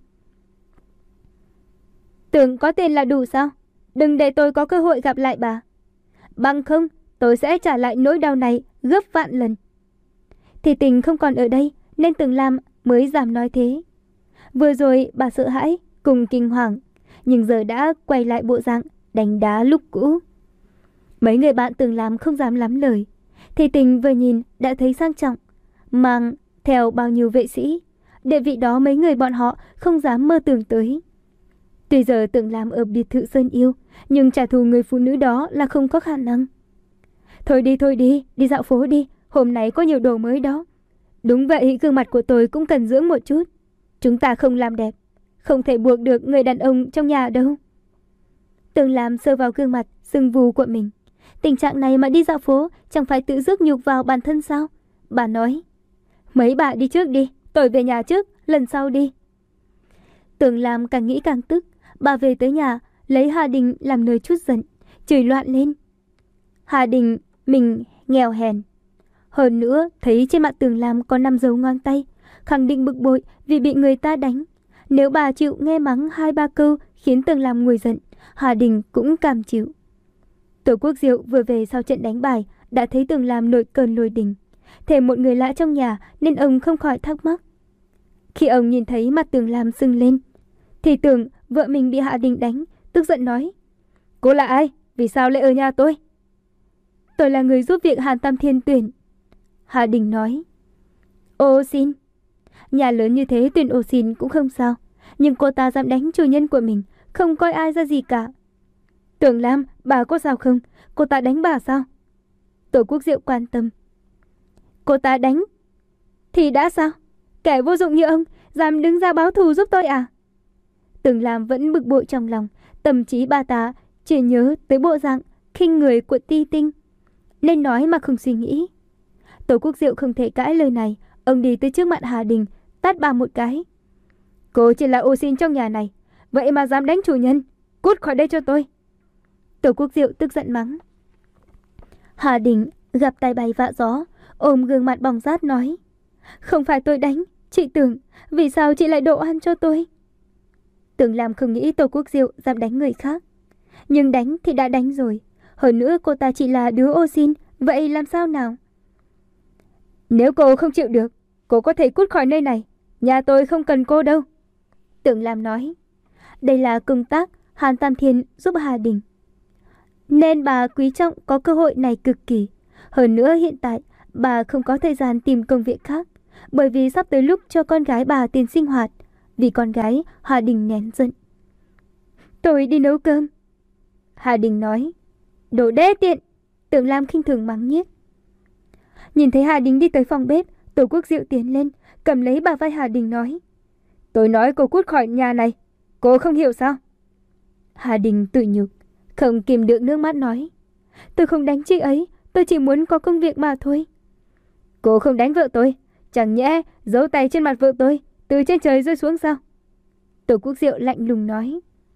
Tưởng có tiền là đủ sao? Đừng để tôi có cơ hội gặp lại bà. Bằng không, tôi sẽ trả lại nỗi đau này gấp vạn lần. Thì Tình không còn ở đây, nên Tường Lam mới dám nói thế. Vừa rồi bà sợ hãi, cùng kinh hoàng, nhưng giờ đã quay lại bộ dạng đánh đá lúc cũ. Mấy người bạn Tường Lam không dám lắm lời. Thì Tình vừa nhìn đã thấy sang trọng, mang theo bao nhiêu vệ sĩ. Địa vị đó mấy người bọn họ không dám mơ tưởng tới. Tuy giờ Tường Lam ở biệt thự Sơn Yêu, nhưng trả thù người phụ nữ đó là không có khả năng. Thôi đi thôi đi, đi dạo phố đi, hôm nay có nhiều đồ mới đó. Đúng vậy, gương mặt của tôi cũng cần dưỡng một chút. Chúng ta không làm đẹp, không thể buộc được người đàn ông trong nhà đâu. Tường Lam sờ vào gương mặt sưng vù của mình. Tình trạng này mà đi dạo phố chẳng phải tự rước nhục vào bản thân sao? Bà nói, mấy bà đi trước đi, tôi về nhà trước, lần sau đi. Tường Lam càng nghĩ càng tức. Bà về tới nhà, lấy Hà Đình làm nơi chút giận, chửi loạn lên. Hà Đình mình nghèo hèn. Hơn nữa, thấy trên mặt Tường Lam có năm dấu ngón tay, khẳng định bực bội vì bị người ta đánh. Nếu bà chịu nghe mắng hai ba câu khiến Tường Lam nguôi giận, Hà Đình cũng cam chịu. Tổ Quốc Diệu vừa về sau trận đánh bài đã thấy Tường Lam nổi cơn lôi đình. Thêm một người lạ trong nhà nên ông không khỏi thắc mắc. Khi ông nhìn thấy mặt Tường Lam sưng lên, thì tưởng vợ mình bị Hà Đình đánh, tức giận nói, cô là ai? Vì sao lại ở nhà tôi? Tôi là người giúp việc Hàn Tam Thiên tuyển. Hà Đình nói, ô xin. Nhà lớn như thế tuyển ô xin cũng không sao, nhưng cô ta dám đánh chủ nhân của mình, không coi ai ra gì cả. Tường Lam, bà có sao không? Cô ta đánh bà sao? Tổ Quốc Diệu quan tâm. Cô ta đánh thì đã sao? Kẻ vô dụng như ông dám đứng ra báo thù giúp tôi à? Tường Lam vẫn bực bội trong lòng, tâm trí bà ta chỉ nhớ tới bộ dạng khinh người của Ti Tinh, nên nói mà không suy nghĩ. Tổ Quốc Diệu không thể cãi lời này, ông đi tới trước mặt Hà Đình, tát bà một cái. Cô chỉ là ô xin trong nhà này, vậy mà dám đánh chủ nhân, cút khỏi đây cho tôi. Tổ Quốc Diệu tức giận mắng. Hà Đình gặp tay bay vạ gió, ôm gương mặt bỏng rát nói, không phải tôi đánh, chị Tưởng, vì sao chị lại đổ ăn cho tôi? Tường Lam không nghĩ Tổ Quốc Diệu dám đánh người khác, nhưng đánh thì đã đánh rồi. Hơn nữa cô ta chỉ là đứa ô xin, vậy làm sao nào? Nếu cô không chịu được, cô có thể cút khỏi nơi này, nhà tôi không cần cô đâu. Tường Lam nói, đây là công tác Hàn Tam Thiên giúp Hà Đình, nên bà quý trọng có cơ hội này cực kỳ. Hơn nữa hiện tại bà không có thời gian tìm công việc khác, bởi vì sắp tới lúc cho con gái bà tiền sinh hoạt. Vì con gái, Hà Đình nén giận. Tôi đi nấu cơm. Hà Đình nói, đồ đê tiện. Tường Lam khinh thường mắng nhiếc. Nhìn thấy Hà Đình đi tới phòng bếp, Tổ Quốc Diệu tiến lên, cầm lấy bà vai Hà Đình nói, tôi nói cô cút khỏi nhà này, cô không hiểu sao? Hà Đình tự nhục, không kìm được nước mắt nói, tôi không đánh chị ấy, tôi chỉ muốn có công việc mà thôi. Cô không đánh vợ tôi, chẳng nhẽ giấu tay trên mặt vợ tôi từ trên trời rơi xuống sao? Tổ Quốc Diệu lạnh lùng nói.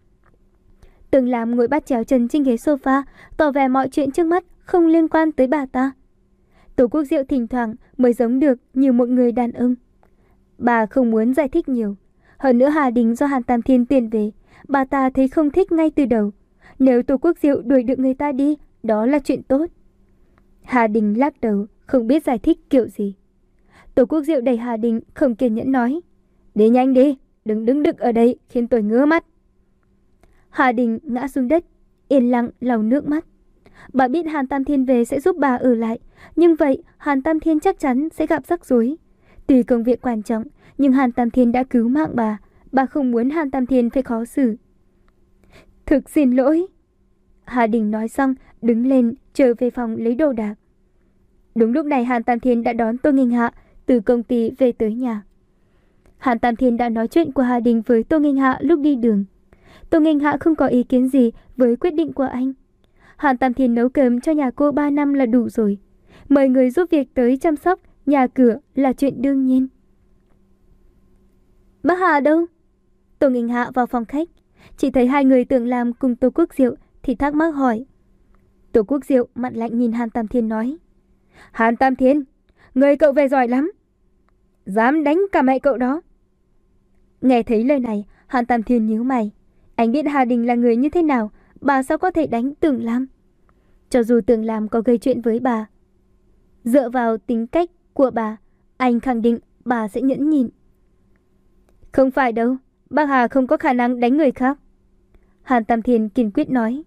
Tường Lam ngồi bắt chéo chân trên ghế sofa, tỏ vẻ mọi chuyện trước mắt không liên quan tới bà ta. Tổ Quốc Diệu thỉnh thoảng mới giống được như một người đàn ông. Bà không muốn giải thích nhiều. Hơn nữa Hà Đình do Hàn Tam Thiên tuyển về, bà ta thấy không thích ngay từ đầu. Nếu Tổ Quốc Diệu đuổi được người ta đi, đó là chuyện tốt. Hà Đình lắc đầu, không biết giải thích kiểu gì. Tổ Quốc Diệu đẩy Hà Đình, không kiên nhẫn nói, đi nhanh đi, đừng đứng đực ở đây khiến tôi ngứa mắt. Hà Đình ngã xuống đất, yên lặng lau nước mắt. Bà biết Hàn Tam Thiên về sẽ giúp bà ở lại, nhưng vậy Hàn Tam Thiên chắc chắn sẽ gặp rắc rối. Tuy công việc quan trọng, nhưng Hàn Tam Thiên đã cứu mạng bà, bà không muốn Hàn Tam Thiên phải khó xử. Thực xin lỗi. Hà Đình nói xong, đứng lên trở về phòng lấy đồ đạc. Đúng lúc này Hàn Tam Thiên đã đón Tô Nghinh Hạ từ công ty về tới nhà. Hàn Tam Thiên đã nói chuyện của Hà Đình với Tô Nghinh Hạ lúc đi đường. Tô Nghinh Hạ không có ý kiến gì với quyết định của anh. Hàn Tam Thiên nấu cơm cho nhà cô ba năm là đủ rồi. Mời người giúp việc tới chăm sóc nhà cửa là chuyện đương nhiên. Bác Hà đâu? Tô Nghinh Hạ vào phòng khách, chỉ thấy hai người Tưởng Lam cùng Tô Quốc Diệu thì thắc mắc hỏi. Tô Quốc Diệu mặt lạnh nhìn Hàn Tam Thiên nói. Hàn Tam Thiên, người cậu về giỏi lắm, dám đánh cả mẹ cậu đó. Nghe thấy lời này, Hàn Tam Thiên nhíu mày. Anh biết Hà Đình là người như thế nào, bà sao có thể đánh Tưởng Lam? Cho dù Tưởng Lam có gây chuyện với bà, dựa vào tính cách của bà, anh khẳng định bà sẽ nhẫn nhịn. Không phải đâu, bác Hà không có khả năng đánh người khác. Hàn Tam Thiên kiên quyết nói.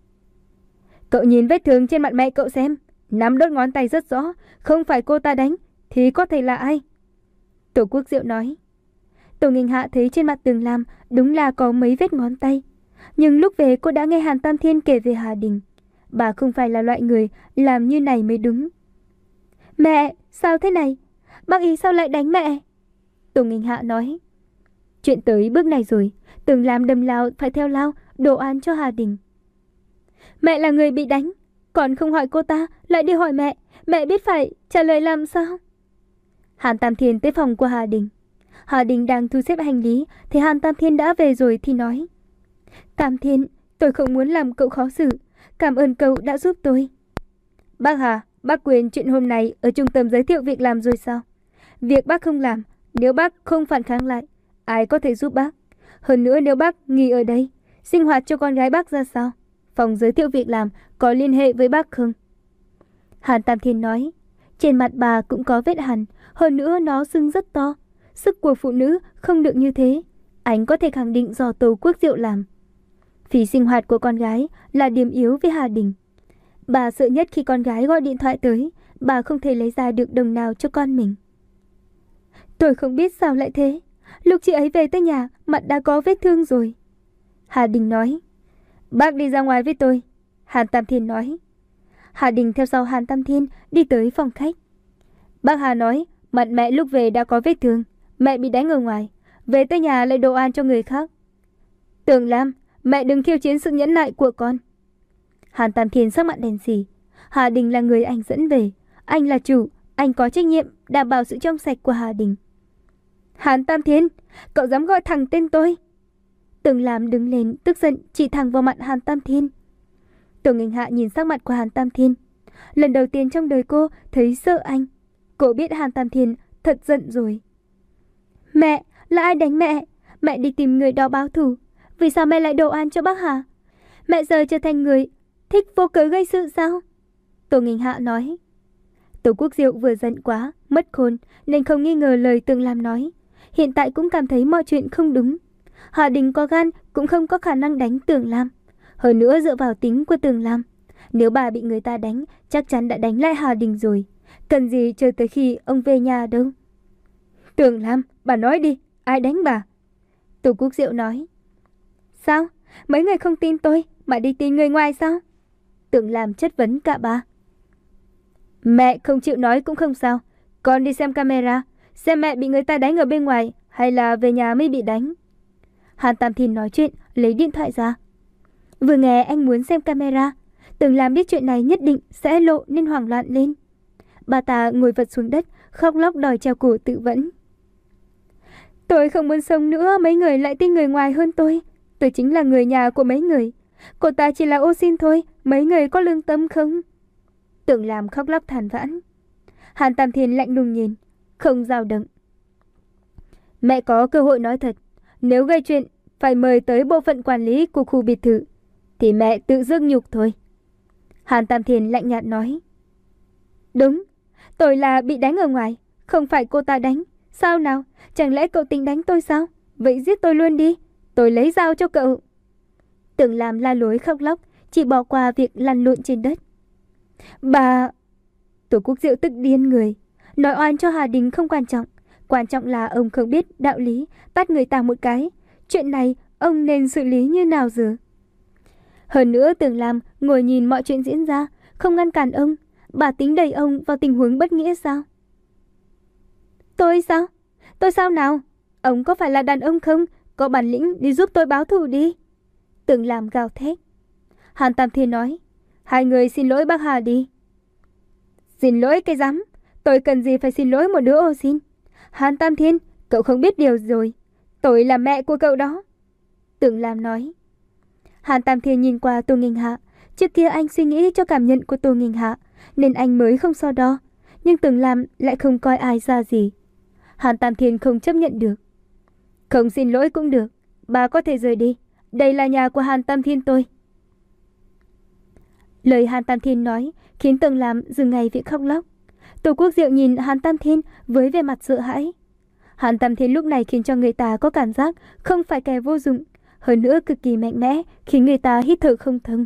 Cậu nhìn vết thương trên mặt mẹ cậu xem, nắm đốt ngón tay rất rõ, không phải cô ta đánh thì có thể là ai? Tô Quốc Diệu nói. Tô Nghinh Hạ thấy trên mặt Tưởng Lam đúng là có mấy vết ngón tay, nhưng lúc về cô đã nghe Hàn Tam Thiên kể về Hà Đình. Bà không phải là loại người làm như này mới đúng. Mẹ, sao thế này? Bác ý sao lại đánh mẹ? Tô Nghinh Hạ nói. Chuyện tới bước này rồi, Tưởng Lam đâm lao phải theo lao, đổ oan cho Hà Đình. Mẹ là người bị đánh, còn không hỏi cô ta, lại đi hỏi mẹ. Mẹ biết phải trả lời làm sao? Hàn Tam Thiên tới phòng của Hà Đình. Hà Đình đang thu xếp hành lý, thì Hàn Tam Thiên đã về rồi thì nói. Tam Thiên, tôi không muốn làm cậu khó xử, cảm ơn cậu đã giúp tôi. Bác Hà, bác quên chuyện hôm nay ở trung tâm giới thiệu việc làm rồi sao? Việc bác không làm, nếu bác không phản kháng lại, ai có thể giúp bác? Hơn nữa nếu bác nghỉ ở đây, sinh hoạt cho con gái bác ra sao? Phòng giới thiệu việc làm có liên hệ với bác không? Hàn Tam Thiên nói. Trên mặt bà cũng có vết hằn, hơn nữa nó sưng rất to. Sức của phụ nữ không được như thế. Anh có thể khẳng định do Tô Quốc Diệu làm. Phí sinh hoạt của con gái là điểm yếu với Hà Đình. Bà sợ nhất khi con gái gọi điện thoại tới, bà không thể lấy ra được đồng nào cho con mình. Tôi không biết sao lại thế. Lúc chị ấy về tới nhà, mặt đã có vết thương rồi. Hà Đình nói. Bác đi ra ngoài với tôi. Hàn Tam Thiên nói. Hà Đình theo sau Hàn Tam Thiên đi tới phòng khách. Bác Hà nói mặt mẹ lúc về đã có vết thương, mẹ bị đánh ở ngoài, về tới nhà lại đổ oan cho người khác. Tưởng Lam, mẹ đừng khiêu chiến sự nhẫn nại của con. Hàn Tam Thiên sắc mặt đen xì. Hà Đình là người anh dẫn về, anh là chủ, anh có trách nhiệm đảm bảo sự trong sạch của Hà Đình. Hàn Tam Thiên, cậu dám gọi thẳng tên tôi? Tưởng Lam đứng lên tức giận chỉ thẳng vào mặt Hàn Tam Thiên. Tô Nghinh Hạ nhìn sắc mặt của Hàn Tam Thiên. Lần đầu tiên trong đời cô thấy sợ anh. Cô biết Hàn Tam Thiên thật giận rồi. Mẹ, là ai đánh mẹ? Mẹ đi tìm người đó báo thù. Vì sao mẹ lại đổ oan cho bác Hà? Mẹ giờ trở thành người thích vô cớ gây sự sao? Tô Nghinh Hạ nói. Tô Quốc Diệu vừa giận quá, mất khôn, nên không nghi ngờ lời Tưởng Lam nói. Hiện tại cũng cảm thấy mọi chuyện không đúng. Hà Đình có gan cũng không có khả năng đánh Tưởng Lam. Hơn nữa dựa vào tính của Tưởng Lam, nếu bà bị người ta đánh, chắc chắn đã đánh lại Hà Đình rồi. Cần gì chờ tới khi ông về nhà đâu. Tưởng Lam, bà nói đi, ai đánh bà? Tô Quốc Diệu nói. Sao? Mấy người không tin tôi mà đi tin người ngoài sao? Tưởng Lam chất vấn cả ba. Mẹ không chịu nói cũng không sao. Con đi xem camera, xem mẹ bị người ta đánh ở bên ngoài hay là về nhà mới bị đánh. Hàn Tam Thiên nói chuyện, lấy điện thoại ra. Vừa nghe anh muốn xem camera, Tưởng Lam biết chuyện này nhất định sẽ lộ nên hoảng loạn lên. Bà ta ngồi vật xuống đất, khóc lóc đòi treo cổ tự vẫn. Tôi không muốn sống nữa, mấy người lại tin người ngoài hơn tôi. Tôi chính là người nhà của mấy người. Cô ta chỉ là ô xin thôi, mấy người có lương tâm không? Tưởng Lam khóc lóc than vãn. Hàn Tam Thiên lạnh lùng nhìn, không dao động. Mẹ có cơ hội nói thật, nếu gây chuyện phải mời tới bộ phận quản lý của khu biệt thự, thì mẹ tự rước nhục thôi. Hàn Tam Thiên lạnh nhạt nói. Đúng, tôi là bị đánh ở ngoài, không phải cô ta đánh. Sao nào, chẳng lẽ cậu tính đánh tôi sao? Vậy giết tôi luôn đi, tôi lấy dao cho cậu. Tưởng Lam la lối khóc lóc, chỉ bỏ qua việc lăn lộn trên đất. Bà... Tô Quốc Diệu tức điên người. Nói oan cho Hà Đình không quan trọng, quan trọng là ông không biết đạo lý, tát người ta một cái. Chuyện này ông nên xử lý như nào giờ? Hơn nữa Tưởng Lam ngồi nhìn mọi chuyện diễn ra, không ngăn cản ông. Bà tính đẩy ông vào tình huống bất nghĩa sao? Tôi sao? Tôi sao nào? Ông có phải là đàn ông không? Có bản lĩnh đi giúp tôi báo thù đi. Tưởng Lam gào thét. Hàn Tam Thiên nói. Hai người xin lỗi bác Hà đi. Xin lỗi cái rắm. Tôi cần gì phải xin lỗi một đứa ô xin? Hàn Tam Thiên, cậu không biết điều rồi. Tôi là mẹ của cậu đó. Tưởng Lam nói. Hàn Tam Thiên nhìn qua Tô Nghênh Hạ. Trước kia anh suy nghĩ cho cảm nhận của Tô Nghênh Hạ, nên anh mới không so đo. Nhưng Tưởng Lam lại không coi ai ra gì. Hàn Tam Thiên không chấp nhận được. Không xin lỗi cũng được, bà có thể rời đi. Đây là nhà của Hàn Tam Thiên tôi. Lời Hàn Tam Thiên nói khiến Tưởng Lam dừng ngày việc khóc lóc. Tô Quốc Diệu nhìn Hàn Tam Thiên với vẻ mặt sợ hãi. Hàn Tam Thiên lúc này khiến cho người ta có cảm giác không phải kẻ vô dụng, hơn nữa cực kỳ mạnh mẽ, khiến người ta hít thở không thông.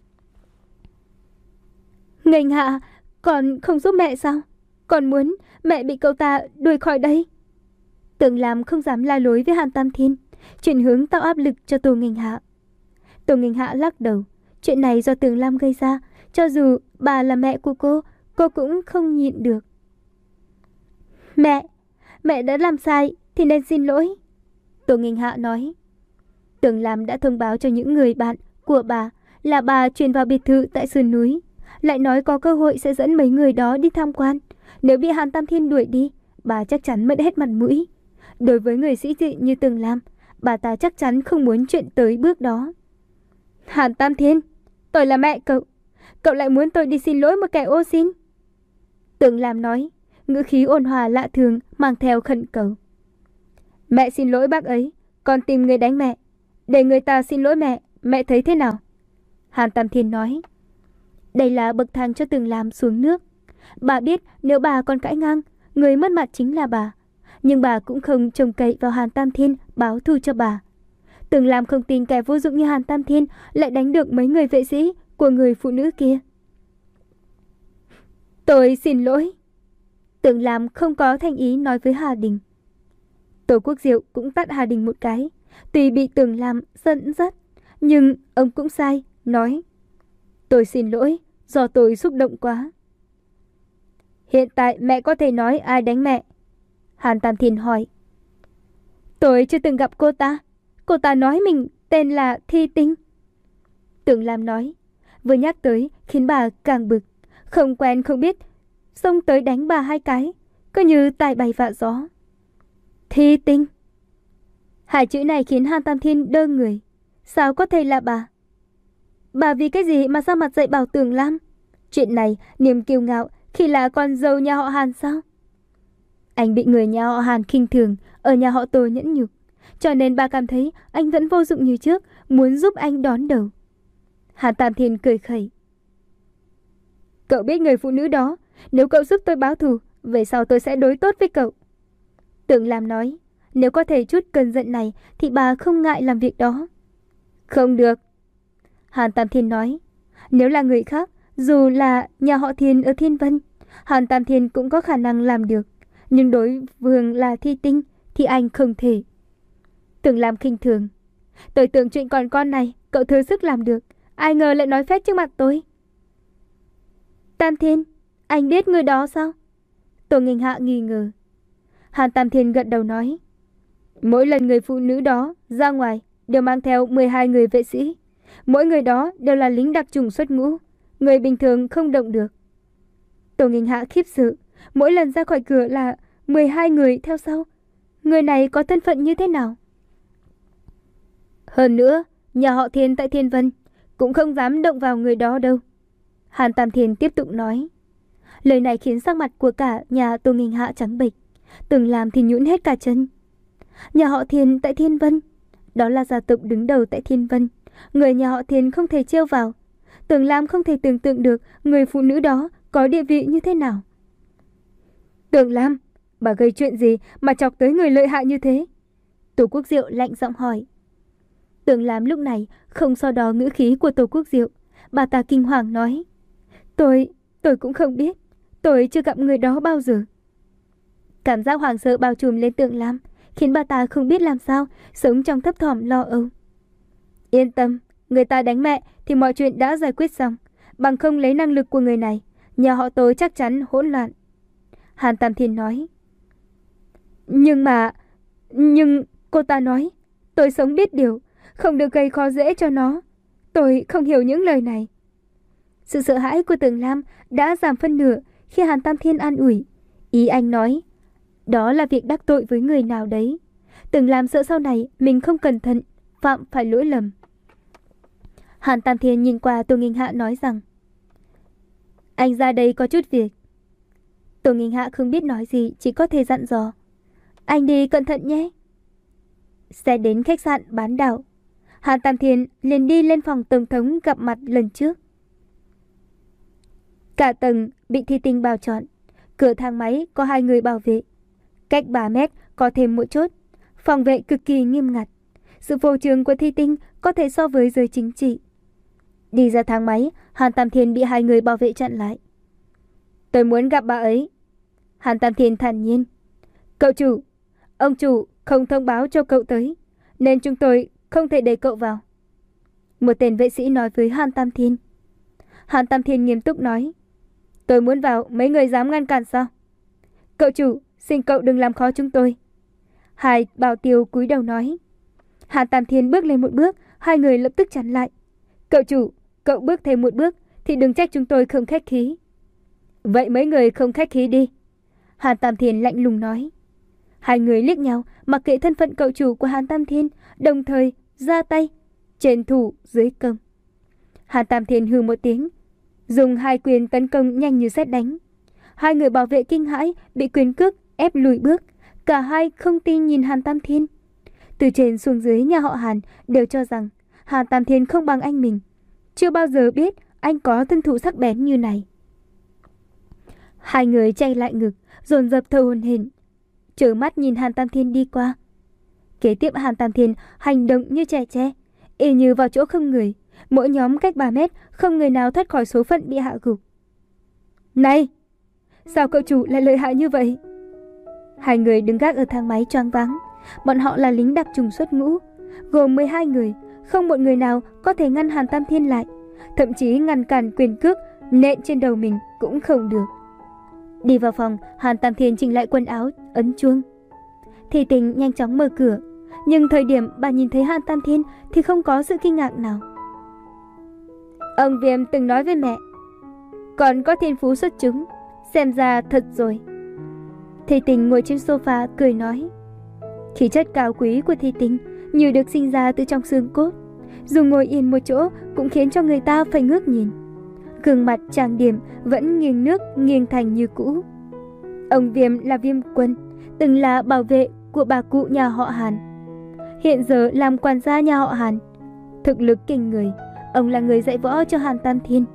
Nghênh Hạ, còn không giúp mẹ sao? Còn muốn mẹ bị cậu ta đuổi khỏi đây? Tưởng Lam không dám la lối với Hàn Tam Thiên, chuyển hướng tạo áp lực cho Tô Nghênh Hạ. Tô Nghênh Hạ lắc đầu. Chuyện này do Tưởng Lam gây ra, cho dù bà là mẹ của cô, cô cũng không nhịn được. Mẹ, mẹ đã làm sai thì nên xin lỗi. Tô Nghênh Hạ nói. Tưởng Lam đã thông báo cho những người bạn của bà là bà chuyển vào biệt thự tại sườn núi, lại nói có cơ hội sẽ dẫn mấy người đó đi tham quan. Nếu bị Hàn Tam Thiên đuổi đi, bà chắc chắn mất hết mặt mũi. Đối với người sĩ dị như Tưởng Lam, bà ta chắc chắn không muốn chuyện tới bước đó. Hàn Tam Thiên, tôi là mẹ cậu, cậu lại muốn tôi đi xin lỗi một kẻ ô xin? Tưởng Lam nói, ngữ khí ôn hòa lạ thường, mang theo khẩn cầu. Mẹ xin lỗi bác ấy, còn tìm người đánh mẹ. Để người ta xin lỗi mẹ, mẹ thấy thế nào? Hàn Tam Thiên nói. Đây là bậc thang cho Tưởng Lam xuống nước. Bà biết nếu bà còn cãi ngang, người mất mặt chính là bà. Nhưng bà cũng không trông cậy vào Hàn Tam Thiên báo thù cho bà. Tưởng Lam không tin kẻ vô dụng như Hàn Tam Thiên lại đánh được mấy người vệ sĩ của người phụ nữ kia. Tôi xin lỗi. Tưởng Lam không có thành ý nói với Hà Đình. Tô Quốc Diệu cũng tát Hà Đình một cái. Tuy bị Tưởng Lam giận dắt, nhưng ông cũng sai, nói. Tôi xin lỗi, do tôi xúc động quá. Hiện tại mẹ có thể nói ai đánh mẹ? Hàn Tam Thiên hỏi. Tôi chưa từng gặp cô ta. Cô ta nói mình tên là Thi Tinh. Tưởng Lam nói. Vừa nhắc tới khiến bà càng bực. Không quen không biết, xông tới đánh bà hai cái, cứ như tài bay vạ gió. Thi Tinh. Hai chữ này khiến Hàn Tam Thiên đơ người. Sao có thể là bà? Bà vì cái gì mà ra mặt dạy bảo Tưởng Lam? Chuyện này niềm kiêu ngạo khi là con dâu nhà họ Hàn sao? Anh bị người nhà họ Hàn khinh thường, ở nhà họ Tô nhẫn nhục, cho nên bà cảm thấy anh vẫn vô dụng như trước, muốn giúp anh đón đầu. Hàn Tam Thiên cười khẩy. Cậu biết người phụ nữ đó, nếu cậu giúp tôi báo thù, về sau tôi sẽ đối tốt với cậu. Tưởng Lam nói, nếu có thể chút cơn giận này thì bà không ngại làm việc đó. Không được. Hàn Tam Thiên nói, nếu là người khác, dù là nhà họ Thiên ở Thiên Vân, Hàn Tam Thiên cũng có khả năng làm được. Nhưng đối vương là Thi Tinh thì anh không thể. Tưởng Lam khinh thường. Tôi tưởng chuyện còn con này cậu thừa sức làm được, ai ngờ lại nói phét trước mặt tôi. Tam Thiên, anh biết người đó sao? Tô Nghênh Hạ nghi ngờ. Hàn Tam Thiên gật đầu nói. Mỗi lần người phụ nữ đó ra ngoài đều mang theo mười hai người vệ sĩ. Mỗi người đó đều là lính đặc chủng xuất ngũ, người bình thường không động được. Tô Nghênh Hạ khiếp sợ. Mỗi lần ra khỏi cửa là mười hai người theo sau. Người này có thân phận như thế nào? Hơn nữa, nhà họ Thiên tại Thiên Vân cũng không dám động vào người đó đâu. Hàn Tam Thiên tiếp tục nói. Lời này khiến sắc mặt của cả nhà Tô Nghênh Hạ trắng bệch. Tưởng Lam thì nhũn hết cả chân. Nhà họ Thiên tại Thiên Vân, đó là gia tộc đứng đầu tại Thiên Vân. Người nhà họ Thiên không thể trêu vào. Tưởng Lam không thể tưởng tượng được người phụ nữ đó có địa vị như thế nào. Tưởng Lam, bà gây chuyện gì mà chọc tới người lợi hại như thế? Tô Quốc Diệu lạnh giọng hỏi. Tưởng Lam lúc này không so đo ngữ khí của Tô Quốc Diệu. Bà ta kinh hoàng nói. Tôi, tôi cũng không biết. Tôi chưa gặp người đó bao giờ. Cảm giác hoảng sợ bao trùm lên Tưởng Lam, khiến bà ta không biết làm sao, sống trong thấp thỏm lo âu. Yên tâm, người ta đánh mẹ thì mọi chuyện đã giải quyết xong. Bằng không lấy năng lực của người này, nhà họ Tô chắc chắn hỗn loạn. Hàn Tam Thiên nói. Nhưng mà, nhưng cô ta nói, tôi sống biết điều, không được gây khó dễ cho nó. Tôi không hiểu những lời này. Sự sợ hãi của Tưởng Lam đã giảm phân nửa khi Hàn Tam Thiên an ủi. Ý anh nói, đó là việc đắc tội với người nào đấy, từng làm sợ sau này mình không cẩn thận, phạm phải lỗi lầm. Hàn Tam Thiên nhìn qua Tô Nghinh Hạ nói rằng, anh ra đây có chút việc. Tô Nghinh Hạ không biết nói gì, chỉ có thể dặn dò, anh đi cẩn thận nhé. Xe đến khách sạn bán đảo, Hàn Tam Thiên liền đi lên phòng tổng thống gặp mặt lần trước. Cả tầng bị Thi Tinh bao trọn, cửa thang máy có hai người bảo vệ, cách ba mét có thêm một chốt, phòng vệ cực kỳ nghiêm ngặt. Sự phô trương của Thi Tinh có thể so với giới chính trị. Đi ra thang máy, Hàn Tam Thiên bị hai người bảo vệ chặn lại. Tôi muốn gặp bà ấy. Hàn Tam Thiên thản nhiên. Cậu chủ, ông chủ không thông báo cho cậu tới, nên chúng tôi không thể để cậu vào. Một tên vệ sĩ nói với Hàn Tam Thiên. Hàn Tam Thiên nghiêm túc nói, tôi muốn vào, mấy người dám ngăn cản sao? Cậu chủ, xin cậu đừng làm khó chúng tôi. Hai bảo tiêu cúi đầu nói. Hàn Tam Thiên bước lên một bước, hai người lập tức chắn lại. Cậu chủ, cậu bước thêm một bước thì đừng trách chúng tôi không khách khí. Vậy mấy người không khách khí đi. Hàn Tam Thiên lạnh lùng nói. Hai người liếc nhau, mặc kệ thân phận cậu chủ của Hàn Tam Thiên, đồng thời ra tay, trên thủ dưới công. Hàn Tam Thiên hừ một tiếng, dùng hai quyền tấn công nhanh như sét đánh. Hai người bảo vệ kinh hãi, bị quyền cước ép lùi bước. Cả hai không tin nhìn Hàn Tam Thiên. Từ trên xuống dưới nhà họ Hàn đều cho rằng Hàn Tam Thiên không bằng anh mình. Chưa bao giờ biết anh có thân thủ sắc bén như này. Hai người chay lại ngực, dồn dập thở hổn hển, trợn mắt nhìn Hàn Tam Thiên đi qua. Kế tiếp Hàn Tam Thiên hành động như trẻ tre, y như vào chỗ không người. Mỗi nhóm cách ba mét, không người nào thoát khỏi số phận bị hạ gục. Này, sao cậu chủ lại lợi hại như vậy? Hai người đứng gác ở thang máy choáng váng. Bọn họ là lính đặc trùng xuất ngũ, gồm mười hai người, không một người nào có thể ngăn Hàn Tam Thiên lại, thậm chí ngăn cản quyền cước nện trên đầu mình cũng không được. Đi vào phòng, Hàn Tam Thiên chỉnh lại quần áo, ấn chuông. Thi Tình nhanh chóng mở cửa, nhưng thời điểm bà nhìn thấy Hàn Tam Thiên thì không có sự kinh ngạc nào. Ông Viêm từng nói với mẹ, còn có thiên phú xuất chúng, xem ra thật rồi. Thi Tình ngồi trên sofa cười nói. Khí chất cao quý của Thi Tình như được sinh ra từ trong xương cốt, dù ngồi yên một chỗ cũng khiến cho người ta phải ngước nhìn. Gương mặt trang điểm vẫn nghiêng nước nghiêng thành như cũ. Ông Viêm là Viêm Quân, từng là bảo vệ của bà cụ nhà họ Hàn, hiện giờ làm quản gia nhà họ Hàn. Thực lực kinh người, ông là người dạy võ cho Hàn Tam Thiên.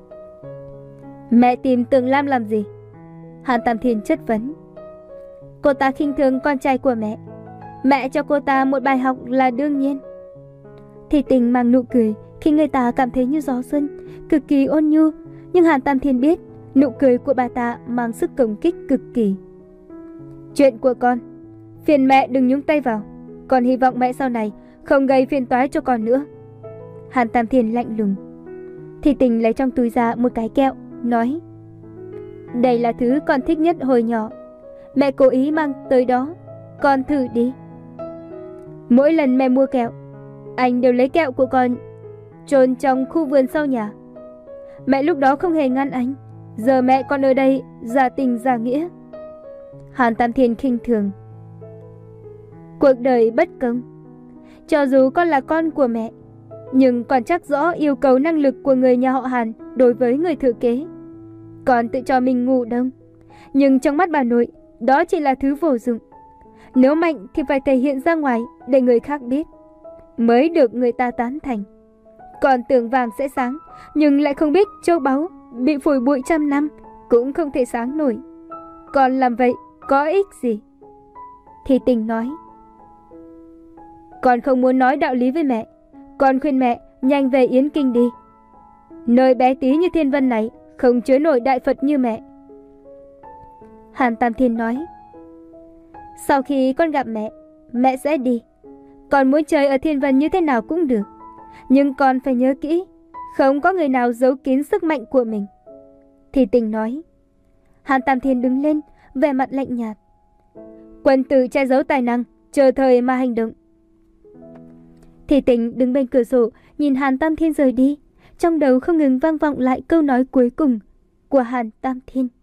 Mẹ tìm Tường Lam làm gì? Hàn Tam Thiên chất vấn. Cô ta khinh thường con trai của mẹ, mẹ cho cô ta một bài học là đương nhiên. Thi Tình mang nụ cười khi người ta cảm thấy như gió xuân, cực kỳ ôn nhu, nhưng Hàn Tam Thiên biết nụ cười của bà ta mang sức công kích cực kỳ. Chuyện của con, phiền mẹ đừng nhúng tay vào, con hy vọng mẹ sau này không gây phiền toái cho con nữa. Hàn Tam Thiên lạnh lùng. Thi Tình lấy trong túi ra một cái kẹo, nói, đây là thứ con thích nhất hồi nhỏ, mẹ cố ý mang tới đó, con thử đi. Mỗi lần mẹ mua kẹo, anh đều lấy kẹo của con chôn trong khu vườn sau nhà. Mẹ lúc đó không hề ngăn anh, giờ mẹ con ở đây giả tình giả nghĩa. Hàn Tam Thiên khinh thường. Cuộc đời bất công, cho dù con là con của mẹ, nhưng còn chắc rõ yêu cầu năng lực của người nhà họ Hàn đối với người thừa kế. Con tự cho mình ngủ đông, nhưng trong mắt bà nội, đó chỉ là thứ vô dụng. Nếu mạnh thì phải thể hiện ra ngoài để người khác biết, mới được người ta tán thành. Còn tưởng vàng sẽ sáng, nhưng lại không biết châu báu bị phủi bụi trăm năm cũng không thể sáng nổi. Còn làm vậy có ích gì? Thi Tình nói. Con không muốn nói đạo lý với mẹ, con khuyên mẹ nhanh về Yến Kinh đi. Nơi bé tí như Thiên Vân này không chứa nổi đại Phật như mẹ. Hàn Tam Thiên nói. Sau khi con gặp mẹ, mẹ sẽ đi. Con muốn chơi ở Thiên Vân như thế nào cũng được, nhưng con phải nhớ kỹ, không có người nào giấu kín sức mạnh của mình. Thi Tình nói. Hàn Tam Thiên đứng lên, vẻ mặt lạnh nhạt. Quân tử che giấu tài năng, chờ thời mà hành động. Thi Tình đứng bên cửa sổ, nhìn Hàn Tam Thiên rời đi, trong đầu không ngừng vang vọng lại câu nói cuối cùng của Hàn Tam Thiên.